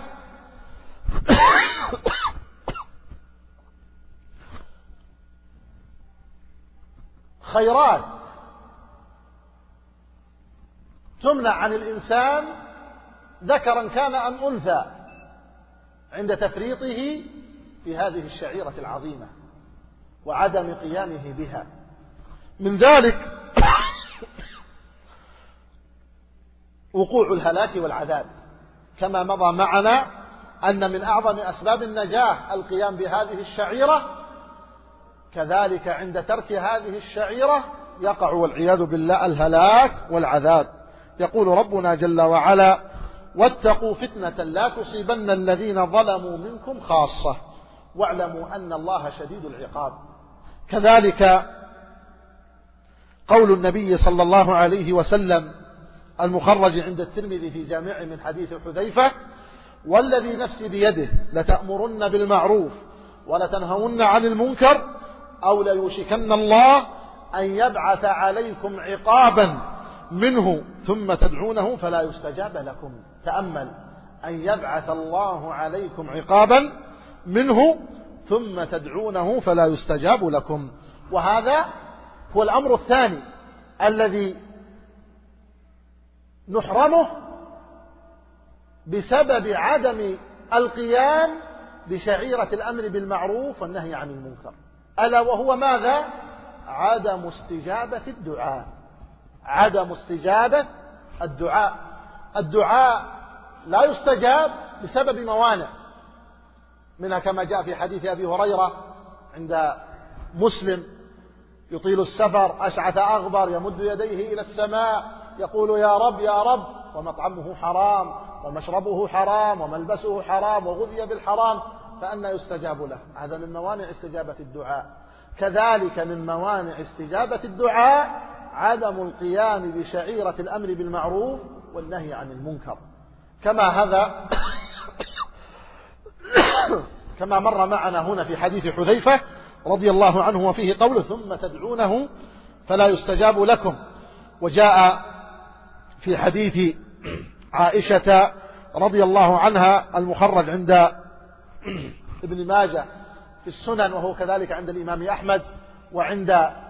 خيرات تمنع عن الإنسان ذكرا كان أم أنثى عند تفريطه في هذه الشعيرة العظيمة وعدم قيامه بها. من ذلك وقوع الهلاك والعذاب، كما مضى معنا أن من أعظم أسباب النجاة القيام بهذه الشعيرة. كذلك عند ترك هذه الشعيرة يقع والعياذ بالله الهلاك والعذاب. يقول ربنا جل وعلا: واتقوا فتنة لا تصيبن الذين ظلموا منكم خاصة واعلموا أن الله شديد العقاب. كذلك قول النبي صلى الله عليه وسلم المخرج عند الترمذي في جامعه من حديث حذيفة: والذي نفسي بيده لتأمرن بالمعروف ولتنهون عن المنكر أو ليوشكن الله أن يبعث عليكم عقابا منه ثم تدعونه فلا يستجاب لكم. تأمل: أن يبعث الله عليكم عقابا منه ثم تدعونه فلا يستجاب لكم. وهذا هو الأمر الثاني الذي نحرمه بسبب عدم القيام بشعيرة الأمر بالمعروف والنهي عن المنكر، ألا وهو ماذا؟ عدم استجابة الدعاء. عدم استجابة الدعاء. الدعاء لا يستجاب بسبب موانع، منها كما جاء في حديث أبي هريرة عند مسلم: يطيل السفر أشعث أغبر يمد يديه إلى السماء يقول: يا رب يا رب، ومطعمه حرام ومشربه حرام وملبسه حرام وغذي بالحرام، فأنى يستجاب له. هذا من موانع استجابة الدعاء. كذلك من موانع استجابة الدعاء عدم القيام بشعيرة الأمر بالمعروف والنهي عن المنكر، كما مر معنا هنا في حديث حذيفة رضي الله عنه وفيه قوله: ثم تدعونه فلا يستجاب لكم. وجاء في حديث عائشة رضي الله عنها المخرج عند ابن ماجه في السنن، وهو كذلك عند الإمام أحمد وعند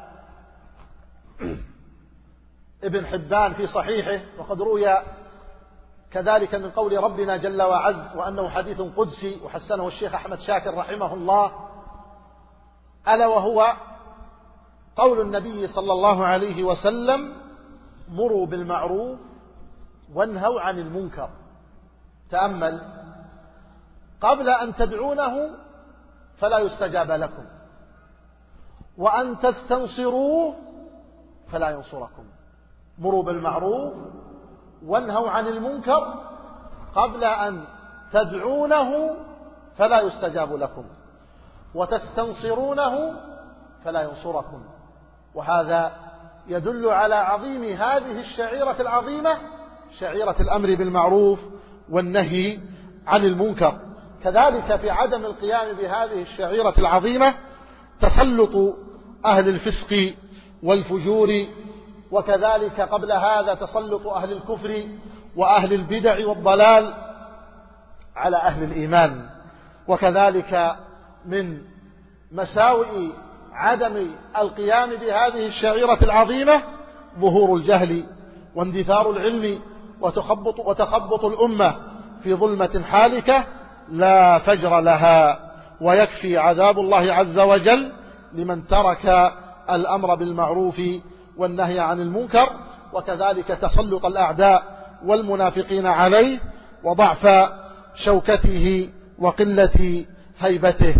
ابن حبان في صحيحه، وقد روي كذلك من قول ربنا جل وعز وأنه حديث قدسي وحسنه الشيخ أحمد شاكر رحمه الله، ألا وهو قول النبي صلى الله عليه وسلم: مروا بالمعروف وانهوا عن المنكر. تأمل: قبل أن تدعونه فلا يستجاب لكم، وأن تستنصروه فلا ينصركم. مروا بالمعروف وانهوا عن المنكر قبل أن تدعونه فلا يستجاب لكم، وتستنصرونه فلا ينصركم. وهذا يدل على عظيم هذه الشعيرة العظيمة، شعيرة الأمر بالمعروف والنهي عن المنكر. كذلك في عدم القيام بهذه الشعيرة العظيمة تسلط أهل الفسق والفجور، وكذلك قبل هذا تسلط أهل الكفر وأهل البدع والضلال على أهل الإيمان. وكذلك من مساوئ عدم القيام بهذه الشعيرة العظيمة ظهور الجهل واندثار العلم وتخبط الأمة في ظلمة حالكة لا فجر لها، ويكفي عذاب الله عز وجل لمن ترك الأمر بالمعروف والنهي عن المنكر. وكذلك تسلط الأعداء والمنافقين عليه وضعف شوكته وقلة هيبته.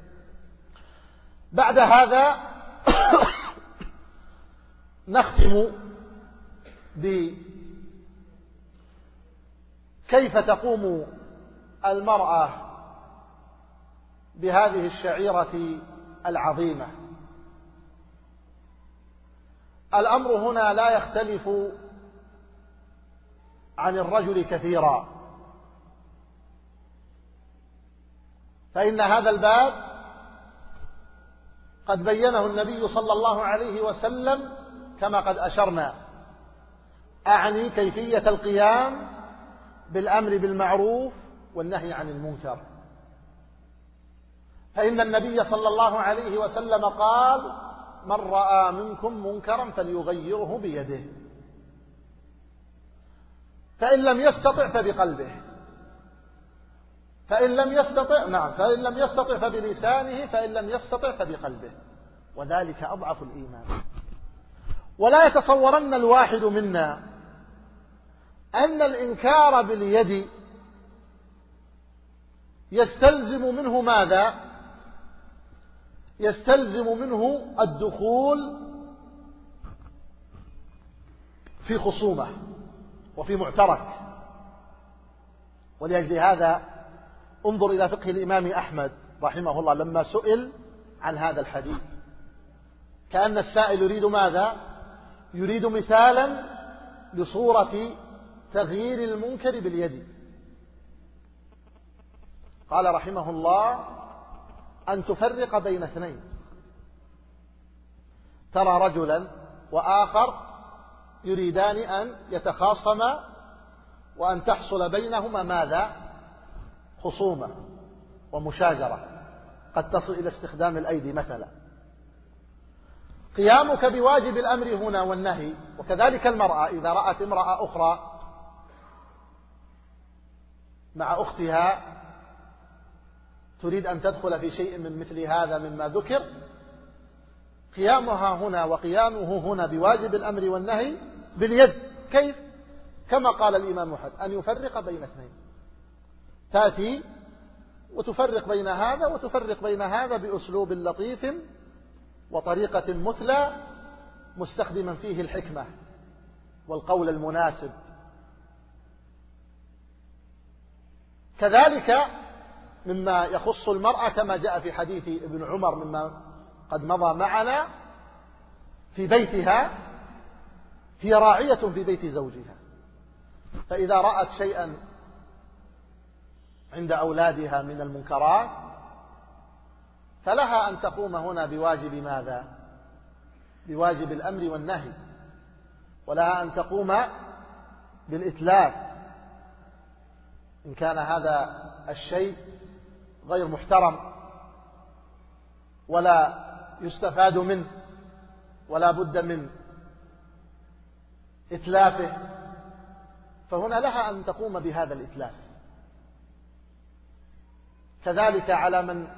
بعد هذا نختم بكيف تقوم المرأة بهذه الشعيرة العظيمة. الأمر هنا لا يختلف عن الرجل كثيرا، فإن هذا الباب قد بينه النبي صلى الله عليه وسلم كما قد أشرنا، أعني كيفية القيام بالأمر بالمعروف والنهي عن المنكر. فإن النبي صلى الله عليه وسلم قال: من رأى منكم منكرا فليغيره بيده، فإن لم يستطع فبقلبه، فإن لم يستطع فبلسانه، فإن لم يستطع فبقلبه، وذلك أضعف الإيمان. ولا يتصورن الواحد منا أن الإنكار باليد يستلزم منه ماذا؟ يستلزم منه الدخول في خصومة وفي معترك. ولأجل هذا انظر إلى فقه الإمام أحمد رحمه الله لما سئل عن هذا الحديث، كأن السائل يريد ماذا؟ يريد مثالا لصورة تغيير المنكر باليد. قال رحمه الله: أن تفرق بين اثنين، ترى رجلا وآخر يريدان أن يتخاصما وأن تحصل بينهما ماذا؟ خصومة ومشاجرة قد تصل إلى استخدام الأيدي مثلا. قيامك بواجب الأمر هنا والنهي، وكذلك المرأة إذا رأت امرأة أخرى مع أختها تريد أن تدخل في شيء من مثل هذا مما ذكر، قيامها هنا وقيامه هنا بواجب الأمر والنهي باليد. كيف؟ كما قال الإمام أحمد: أن يفرق بين اثنين، تأتي وتفرق بين هذا وتفرق بين هذا بأسلوب لطيف وطريقة مثلى مستخدما فيه الحكمة والقول المناسب. كذلك مما يخص المرأة كما جاء في حديث ابن عمر مما قد مضى معنا، في بيتها هي راعية في بيت زوجها، فإذا رأت شيئا عند أولادها من المنكرات فلها أن تقوم هنا بواجب ماذا؟ بواجب الأمر والنهي، ولها أن تقوم بالإتلاف إن كان هذا الشيء غير محترم ولا يستفاد منه ولا بد من إتلافه، فهنا لها أن تقوم بهذا الإتلاف. كذلك على من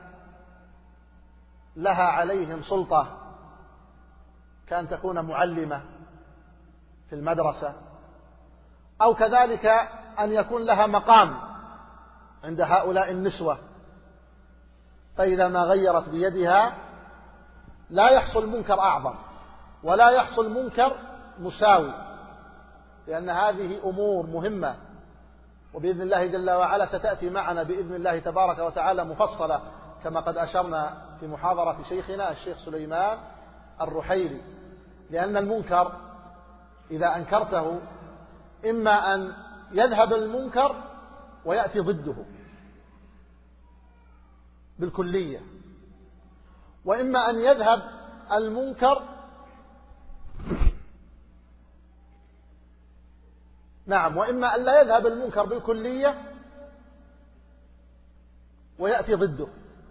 لها عليهم سلطة كأن تكون معلمة في المدرسة، أو كذلك أن يكون لها مقام عند هؤلاء النسوة، فإذا ما غيرت بيدها لا يحصل منكر أعظم ولا يحصل منكر مساوي، لأن هذه أمور مهمة، وبإذن الله جل وعلا ستأتي معنا بإذن الله تبارك وتعالى مفصلة كما قد أشرنا في محاضرة شيخنا الشيخ سليمان الرحيلي. لأن المنكر إذا أنكرته إما أن يذهب المنكر ويأتي ضده بالكلية، وإما أن يذهب المنكر وإما أن لا يذهب المنكر بالكلية ويأتي ضده.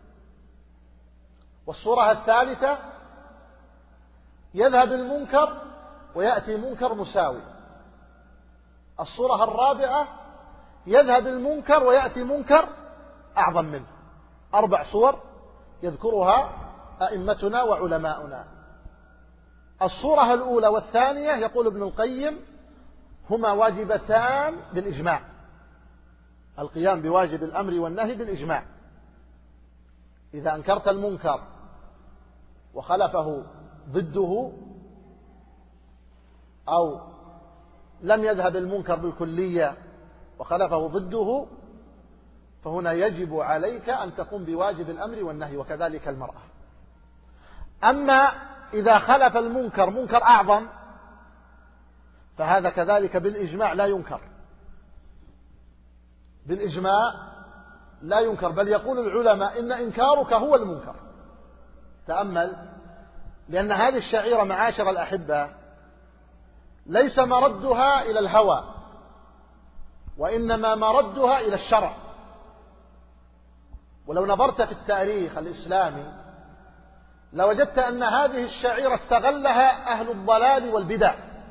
والصورة الثالثة يذهب المنكر ويأتي منكر مساوي. الصورة الرابعة يذهب المنكر ويأتي منكر أعظم منه. 4 صور يذكرها أئمتنا وعلماؤنا. الصورة الأولى والثانية يقول ابن القيم هما واجبتان بالإجماع، القيام بواجب الأمر والنهي بالإجماع. إذا أنكرت المنكر وخلفه ضده، أو لم يذهب المنكر بالكلية وخلفه ضده، فهنا يجب عليك أن تقوم بواجب الأمر والنهي، وكذلك المرأة. أما إذا خلف المنكر منكر أعظم فهذا كذلك بالإجماع لا ينكر، بالإجماع لا ينكر، بل يقول العلماء إن إنكارك هو المنكر. تأمل، لأن هذه الشعيرة معاشر الأحبة ليس مردها إلى الهوى، وإنما مردها إلى الشرع. ولو نظرت في التاريخ الإسلامي لوجدت أن هذه الشعيرة استغلها أهل الضلال والبدع،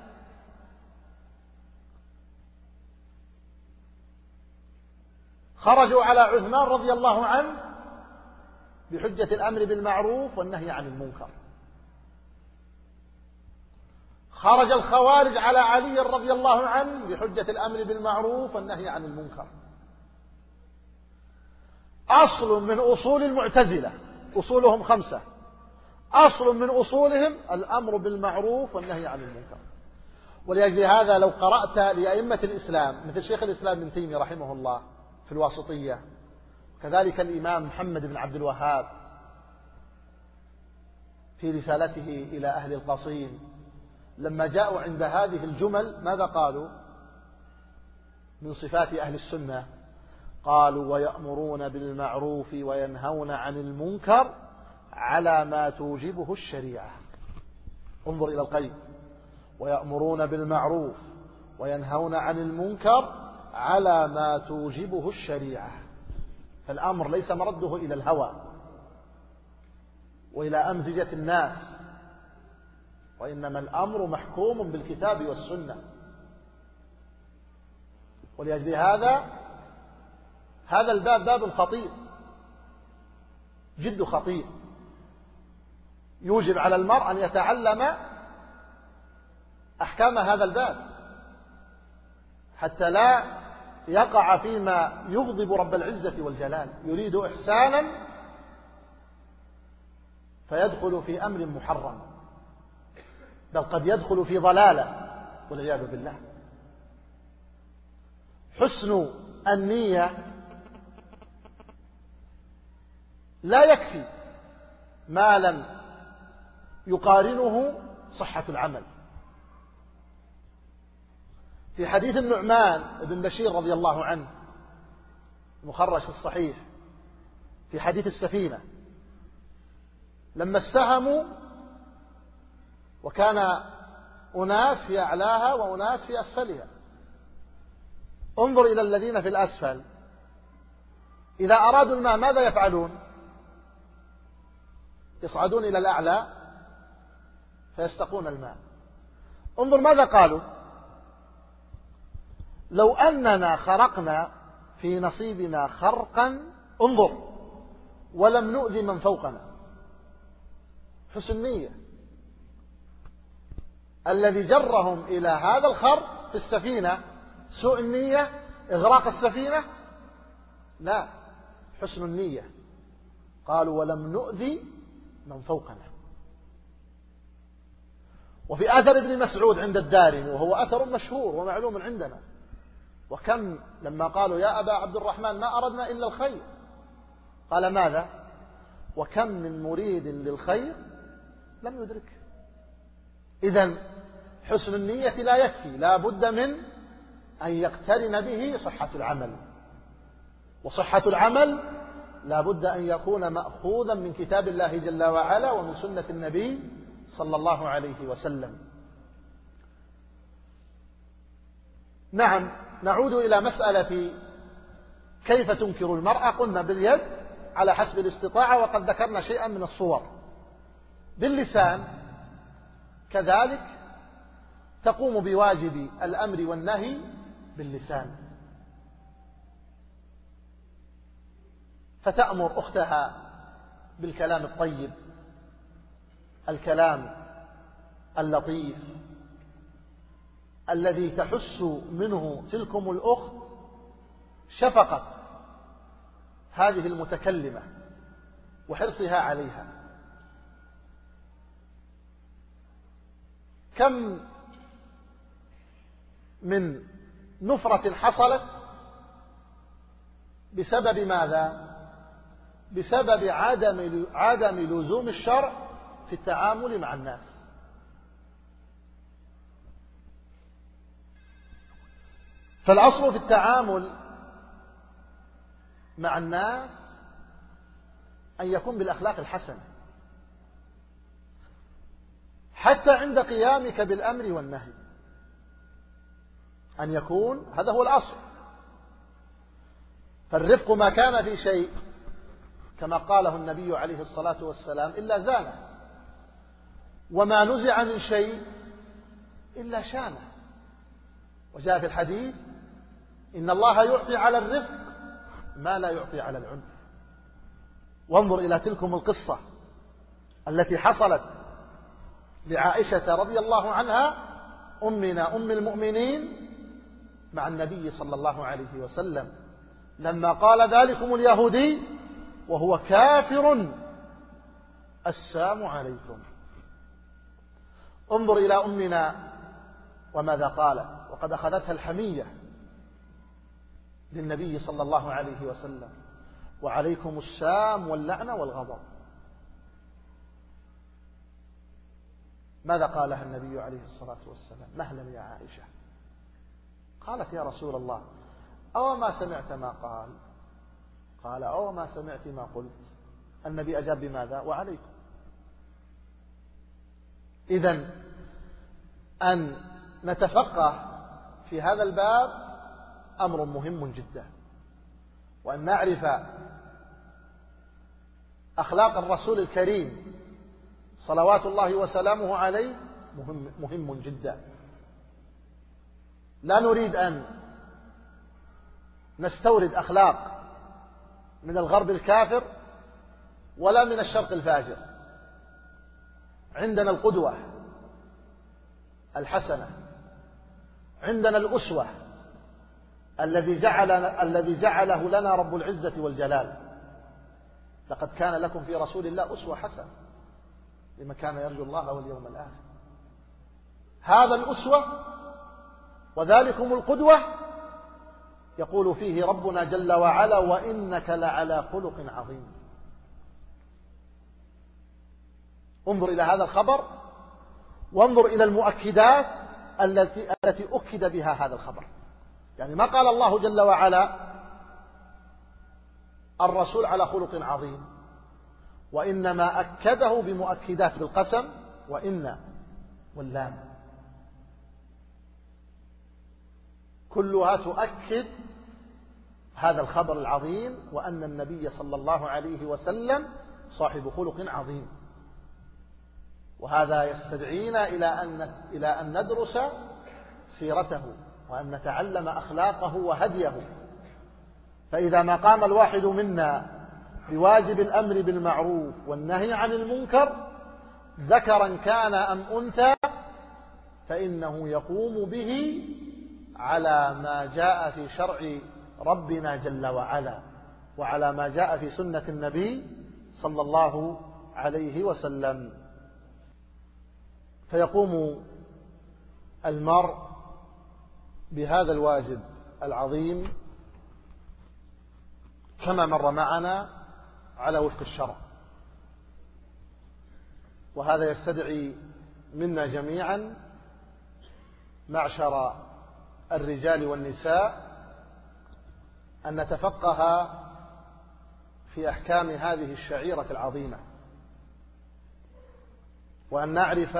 خرجوا على عثمان رضي الله عنه بحجة الأمر بالمعروف والنهي عن المنكر. خرج الخوارج على علي رضي الله عنه بحجة الأمر بالمعروف والنهي عن المنكر. أصل من أصول المعتزلة، أصولهم 5، أصل من أصولهم الأمر بالمعروف والنهي عن المنكر. ولأجل هذا لو قرأت لأئمة الإسلام مثل شيخ الإسلام ابن تيمية رحمه الله في الواسطية، كذلك الإمام محمد بن عبد الوهاب في رسالته إلى أهل القصيم، لما جاءوا عند هذه الجمل ماذا قالوا من صفات أهل السنة؟ قالوا ويأمرون بالمعروف وينهون عن المنكر على ما توجبه الشريعة. انظر إلى القيد، ويأمرون بالمعروف وينهون عن المنكر على ما توجبه الشريعة. فالأمر ليس مرده إلى الهوى وإلى أمزجة الناس، وإنما الأمر محكوم بالكتاب والسنة. ولأجل هذا الباب باب خطير، جد خطير، يوجب على المرء أن يتعلم أحكام هذا الباب حتى لا يقع فيما يغضب رب العزة والجلال، يريد إحسانا فيدخل في أمر محرم، بل قد يدخل في ضلالة والعياذ بالله. حسن النية لا يكفي ما لم يقارنه صحة العمل. في حديث النعمان بن بشير رضي الله عنه مخرج في الصحيح في حديث السفينة، لما استهموا وكان أناس في أعلاها وأناس في أسفلها، انظر إلى الذين في الأسفل إذا أرادوا الماء ماذا يفعلون؟ يصعدون إلى الأعلى فيستقون الماء. انظر ماذا قالوا: لو أننا خرقنا في نصيبنا خرقا، انظر، ولم نؤذي من فوقنا. حسن نية. الذي جرهم إلى هذا الخرق في السفينة سوء النية، إغراق السفينة؟ لا، حسن النية. قالوا ولم نؤذي من فوقنا. وفي أثر ابن مسعود عند الدارمي، وهو أثر مشهور ومعلوم عندنا، وكم لما قالوا يا أبا عبد الرحمن ما أردنا إلا الخير، قال ماذا؟ وكم من مريد للخير لم يدرك. إذن حسن النية لا يكفي، لا بد من أن يقترن به صحة العمل، وصحة العمل لا بد أن يكون مأخوذا من كتاب الله جل وعلا ومن سنة النبي صلى الله عليه وسلم. نعم، نعود إلى مسألة كيف تنكر المرأة. قلنا باليد على حسب الاستطاعة، وقد ذكرنا شيئا من الصور. باللسان كذلك تقوم بواجب الأمر والنهي باللسان، فتأمر أختها بالكلام الطيب، الكلام اللطيف الذي تحس منه تلكم الأخت شفقة هذه المتكلمة وحرصها عليها. كم من نفرة حصلت بسبب ماذا؟ بسبب عدم لزوم الشرع في التعامل مع الناس. فالأصل في التعامل مع الناس أن يكون بالأخلاق الحسنة، حتى عند قيامك بالأمر والنهي أن يكون هذا هو الأصل. فالرفق ما كان في شيء كما قاله النبي عليه الصلاة والسلام إلا زانه، وما نزع من شيء إلا شانه. وجاء في الحديث إن الله يعطي على الرفق ما لا يعطي على العنف. وانظر إلى تلكم القصة التي حصلت لعائشة رضي الله عنها أمنا أم المؤمنين مع النبي صلى الله عليه وسلم لما قال ذلكم اليهودي وهو كافر السلام عليكم. انظر إلى أمنا وماذا قالت، وقد أخذتها الحمية للنبي صلى الله عليه وسلم: وعليكم السام واللعنة والغضب. ماذا قالها النبي عليه الصلاة والسلام؟ مهلا يا عائشة. قالت يا رسول الله أو ما سمعت ما قال؟ قال أو ما سمعت ما قلت؟ النبي أجاب بماذا؟ وعليكم. إذن أن نتفقه في هذا الباب أمر مهم جدا، وأن نعرف أخلاق الرسول الكريم صلوات الله وسلامه عليه مهم جدا. لا نريد أن نستورد أخلاق من الغرب الكافر ولا من الشرق الفاجر. عندنا القدوة الحسنة، عندنا الأسوة الذي جعله لنا رب العزة والجلال. لقد كان لكم في رسول الله أسوة حسنة لمن كان يرجو الله واليوم الآخر. هذا الأسوة وذلكم القدوة يقول فيه ربنا جل وعلا وإنك لعلى خلق عظيم. انظر إلى هذا الخبر وانظر إلى المؤكدات التي أكد بها هذا الخبر. يعني ما قال الله جل وعلا الرسول على خلق عظيم، وإنما أكده بمؤكدات بالقسم وإن واللام، كلها تؤكد هذا الخبر العظيم، وأن النبي صلى الله عليه وسلم صاحب خلق عظيم. وهذا يستدعينا إلى أن ندرس سيرته وأن نتعلم أخلاقه وهديه. فإذا ما قام الواحد منا بواجب الأمر بالمعروف والنهي عن المنكر ذكرا كان أم أنثى فإنه يقوم به على ما جاء في شرع ربنا جل وعلا وعلى ما جاء في سنة النبي صلى الله عليه وسلم. فيقوم المرء بهذا الواجب العظيم كما مر معنا على وفق الشرع. وهذا يستدعي منا جميعا معشر الرجال والنساء أن نتفقه في أحكام هذه الشعيرة العظيمة، وأن نعرف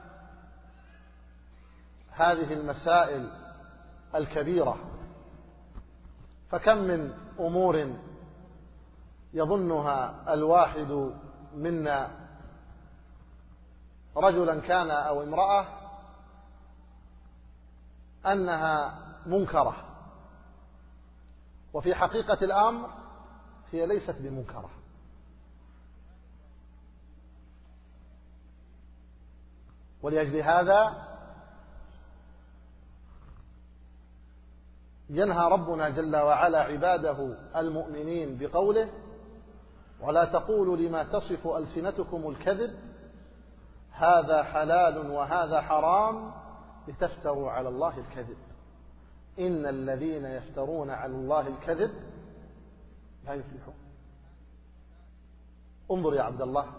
هذه المسائل الكبيرة. فكم من أمور يظنها الواحد منا رجلا كان أو امرأة أنها منكرة، وفي حقيقة الأمر هي ليست بمنكرة. ولأجل هذا ينهى ربنا جل وعلا عباده المؤمنين بقوله ولا تقولوا لما تصف ألسنتكم الكذب هذا حلال وهذا حرام لتفتروا على الله الكذب إن الذين يفترون على الله الكذب لا يفلحون. انظر يا عبد الله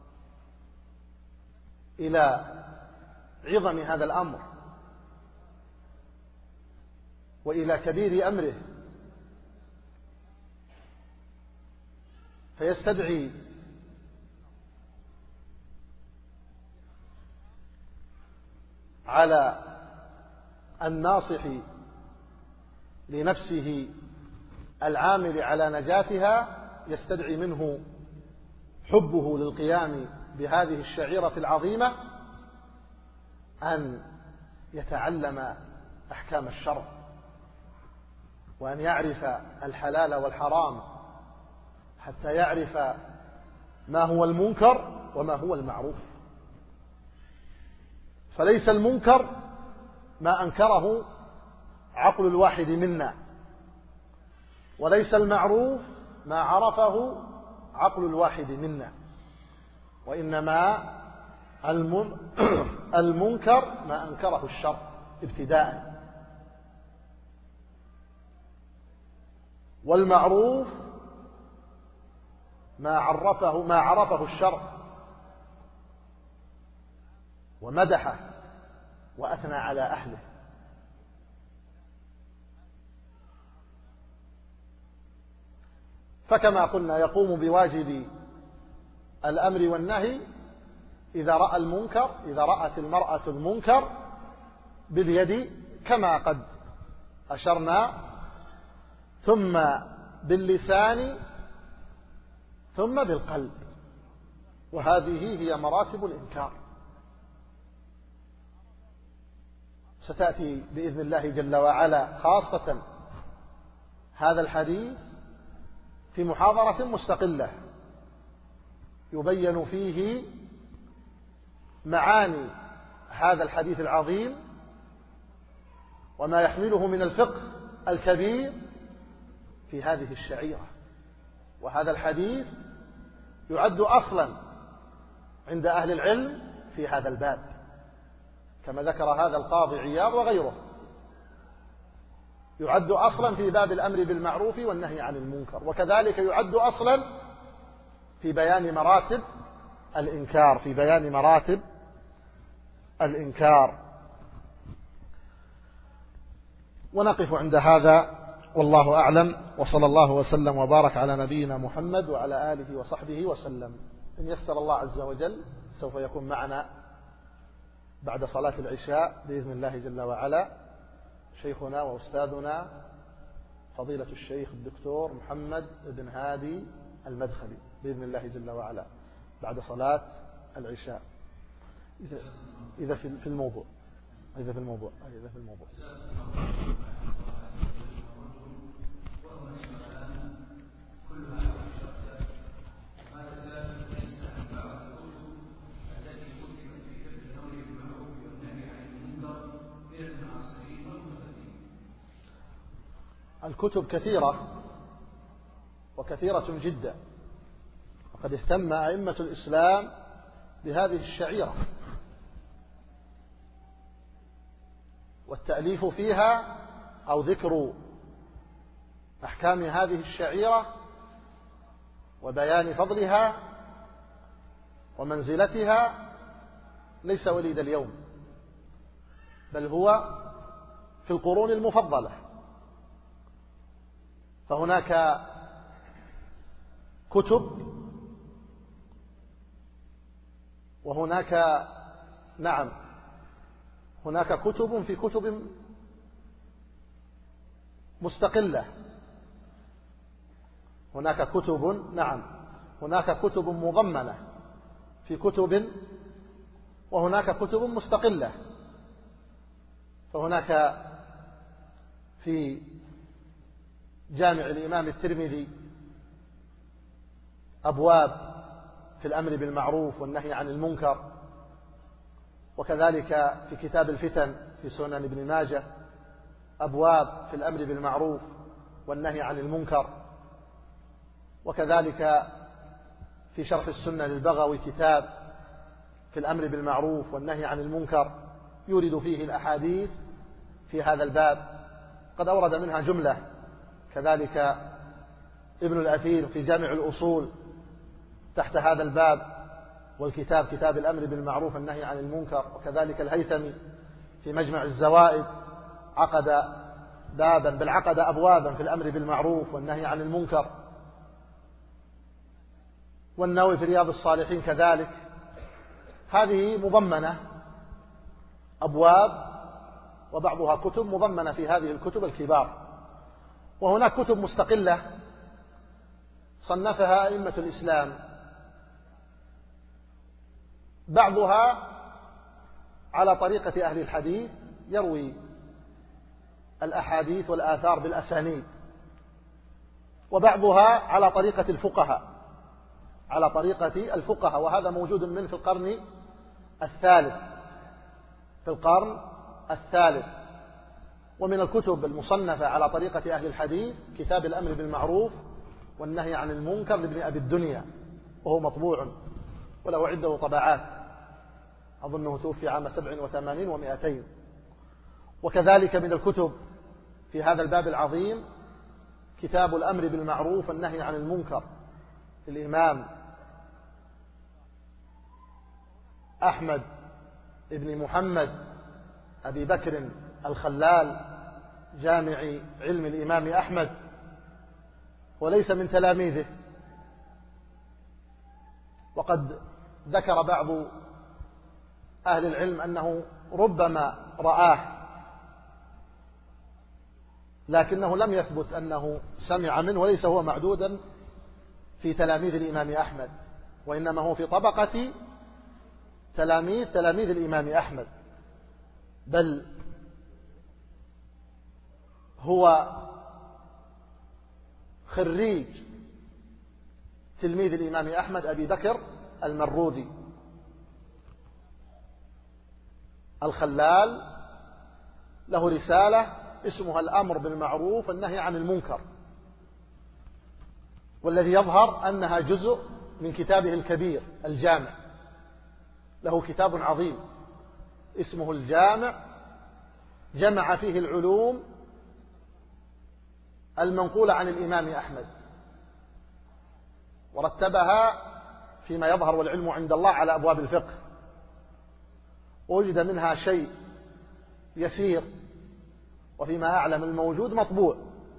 إلى عظم هذا الأمر وإلى كبير أمره، فيستدعي على الناصح لنفسه العامل على نجاتها، يستدعي منه حبه للقيام بهذه الشعيرة العظيمة أن يتعلم أحكام الشرع وأن يعرف الحلال والحرام حتى يعرف ما هو المنكر وما هو المعروف. فليس المنكر ما أنكره عقل الواحد منا، وليس المعروف ما عرفه عقل الواحد منا، وإنما المنكر ما أنكره الشرع ابتداء، والمعروف ما عرفه الشرع ومدحه وأثنى على أهله. فكما قلنا يقوم بواجب الأمر والنهي إذا رأت المرأة المنكر باليد كما قد أشرنا، ثم باللسان، ثم بالقلب، وهذه هي مراتب الإنكار. ستأتي بإذن الله جل وعلا خاصة هذا الحديث في محاضرة مستقلة يبين فيه معاني هذا الحديث العظيم وما يحمله من الفقه الكبير في هذه الشعيرة. وهذا الحديث يعد أصلا عند أهل العلم في هذا الباب، كما ذكر هذا القاضي عياض وغيره، يعد أصلا في باب الأمر بالمعروف والنهي عن المنكر، وكذلك يعد أصلا في بيان مراتب الإنكار. ونقف عند هذا والله أعلم، وصلى الله وسلم وبارك على نبينا محمد وعلى آله وصحبه وسلم. إن يسر الله عز وجل سوف يكون معنا بعد صلاة العشاء بإذن الله جل وعلا شيخنا وأستاذنا فضيلة الشيخ الدكتور محمد بن هادي المدخلي بإذن الله جل وعلا بعد صلاة العشاء، إذا في الموضوع. الكتب كثيرة وكثيرة جدا، وقد اهتم أئمة الإسلام بهذه الشعيرة والتأليف فيها أو ذكر أحكام هذه الشعيرة وبيان فضلها ومنزلتها ليس وليد اليوم، بل هو في القرون المفضلة. فهناك كتب وهناك هناك كتب في كتب مستقلة، هناك كتب مضمنة في كتب، وهناك كتب مستقلة. فهناك في جامع الإمام الترمذي أبواب في الأمر بالمعروف والنهي عن المنكر، وكذلك في كتاب الفتن في سنن ابن ماجه أبواب في الأمر بالمعروف والنهي عن المنكر، وكذلك في شرح السنة للبغوي كتاب في الأمر بالمعروف والنهي عن المنكر يورد فيه الأحاديث في هذا الباب، قد أورد منها جملة. كذلك ابن الأثير في جامع الأصول تحت هذا الباب والكتاب كتاب الأمر بالمعروف والنهي عن المنكر، وكذلك الهيثمي في مجمع الزوائد عقد بابا بل عقد أبوابا في الأمر بالمعروف والنهي عن المنكر، والنووي في رياض الصالحين كذلك. هذه مضمنة أبواب وبعضها كتب مضمنة في هذه الكتب الكبار، وهناك كتب مستقلة صنفها أئمة الإسلام، بعضها على طريقة أهل الحديث يروي الأحاديث والآثار بالأسانيد، وبعضها على طريقة الفقهاء، وهذا موجود من في القرن الثالث. ومن الكتب المصنفة على طريقة أهل الحديث كتاب الأمر بالمعروف والنهي عن المنكر لابن أبي الدنيا، وهو مطبوع وله عدة طبعات، أظنه توفي عام 87 و200. وكذلك من الكتب في هذا الباب العظيم كتاب الأمر بالمعروف والنهي عن المنكر للإمام أحمد ابن محمد أبي بكر الخلال جامع علم الإمام أحمد، وليس من تلاميذه. وقد ذكر بعض أهل العلم أنه ربما رآه، لكنه لم يثبت أنه سمع منه، وليس هو معدودا في تلاميذ الإمام أحمد، وإنما هو في طبقة تلاميذ الإمام أحمد، بل هو خريج تلميذ الإمام أحمد أبي بكر المروذي الخلال، له رسالة اسمها الأمر بالمعروف والنهي عن المنكر، والذي يظهر أنها جزء من كتابه الكبير الجامع. له كتاب عظيم اسمه الجامع، جمع فيه العلوم المنقولة عن الإمام أحمد، ورتبها فيما يظهر والعلم عند الله على أبواب الفقه، ووجد منها شيء يسير، وفيما أعلم الموجود مطبوع،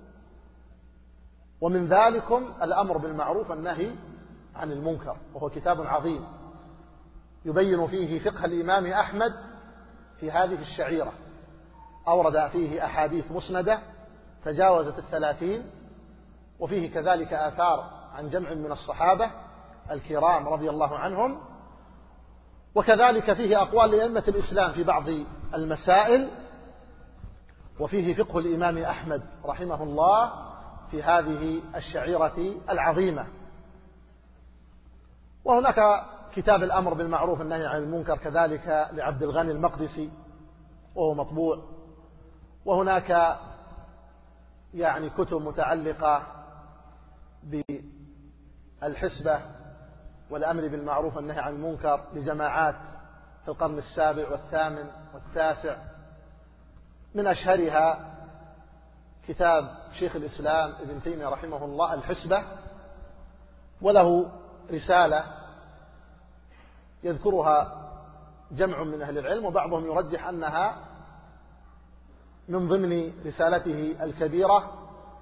ومن ذلكم الأمر بالمعروف والنهي عن المنكر، وهو كتاب عظيم يبين فيه فقه الإمام أحمد في هذه الشعيرة. أورد فيه أحاديث مسندة تجاوزت 30، وفيه كذلك آثار عن جمع من الصحابة الكرام رضي الله عنهم، وكذلك فيه أقوال لأئمة الإسلام في بعض المسائل، وفيه فقه الإمام أحمد رحمه الله في هذه الشعيرة العظيمة. وهناك كتاب الأمر بالمعروف والنهي عن المنكر كذلك لعبد الغني المقدسي، وهو مطبوع. وهناك يعني كتب متعلقة بالحسبة والأمر بالمعروف والنهي عن المنكر لجماعات في القرن السابع والثامن والتاسع، من أشهرها كتاب شيخ الإسلام ابن تيمية رحمه الله الحسبة، وله رسالة يذكرها جمع من أهل العلم، وبعضهم يرجح أنها من ضمن رسالته الكبيرة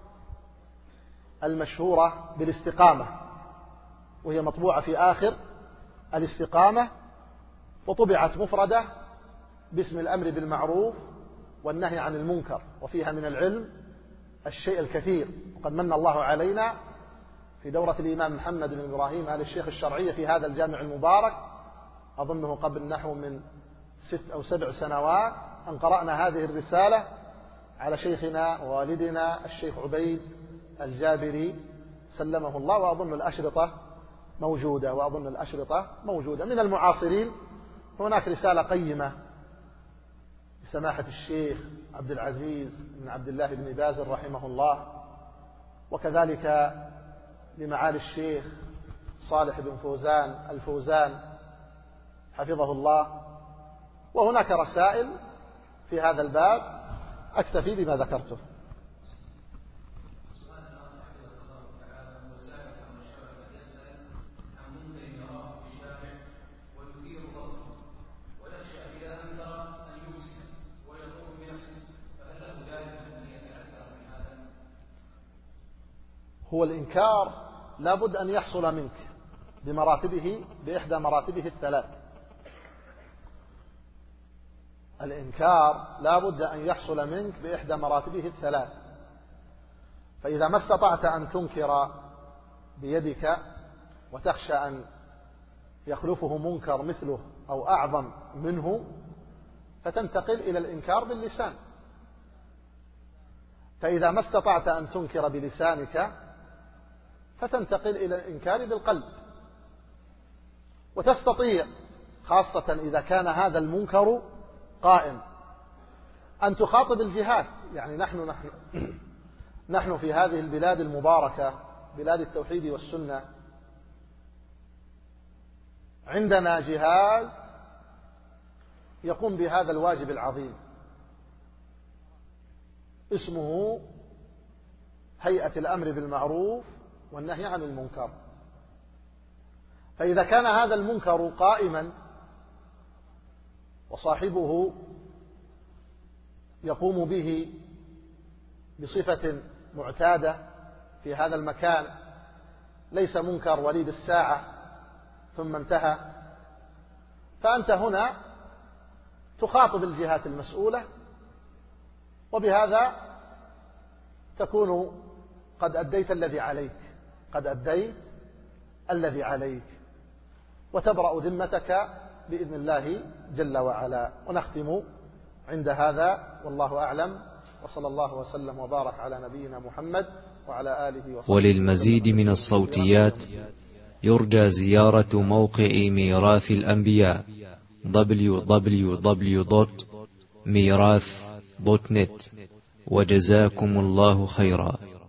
المشهورة بالاستقامة، وهي مطبوعة في آخر الاستقامة، وطبعت مفردة باسم الأمر بالمعروف والنهي عن المنكر، وفيها من العلم الشيء الكثير. وقد من الله علينا في دورة الإمام محمد بن إبراهيم آل الشيخ الشرعية في هذا الجامع المبارك، أظنه قبل نحو من 6 أو 7 سنوات، أن قرأنا هذه الرسالة على شيخنا ووالدنا الشيخ عبيد الجابري سلمه الله، وأظن الأشرطة موجودة من المعاصرين. هناك رسالة قيمة لسماحة الشيخ عبد العزيز بن عبد الله بن باز رحمه الله، وكذلك لمعالي الشيخ صالح بن فوزان الفوزان حفظه الله. وهناك رسائل في هذا الباب، أكتفي بما ذكرته. هو الإنكار لا بد أن يحصل منك بمراتبه، بإحدى مراتبه الثلاث. الإنكار لا بد أن يحصل منك بإحدى مراتبه الثلاث. فإذا ما استطعت أن تنكر بيدك وتخشى أن يخلفه منكر مثله أو أعظم منه، فتنتقل إلى الإنكار باللسان. فإذا ما استطعت أن تنكر بلسانك، فتنتقل إلى الإنكار بالقلب. وتستطيع خاصة إذا كان هذا المنكر قائم أن تخاطب الجهات. يعني نحن في هذه البلاد المباركة، بلاد التوحيد والسنة، عندنا جهاز يقوم بهذا الواجب العظيم، اسمه هيئة الأمر بالمعروف والنهي عن المنكر. فإذا كان هذا المنكر قائما وصاحبه يقوم به بصفة معتادة في هذا المكان، ليس منكر وليد الساعة ثم انتهى، فأنت هنا تخاطب الجهات المسؤولة، وبهذا تكون قد أديت الذي عليك وتبرأ ذمتك بإذن الله جل وعلا. ونختم عند هذا والله أعلم، وصلى الله وسلم وبارك على نبينا محمد وعلى آله وصحبه. وللمزيد من الصوتيات يرجى زيارة موقع ميراث الأنبياء www.mirath.net. وجزاكم الله خيرا.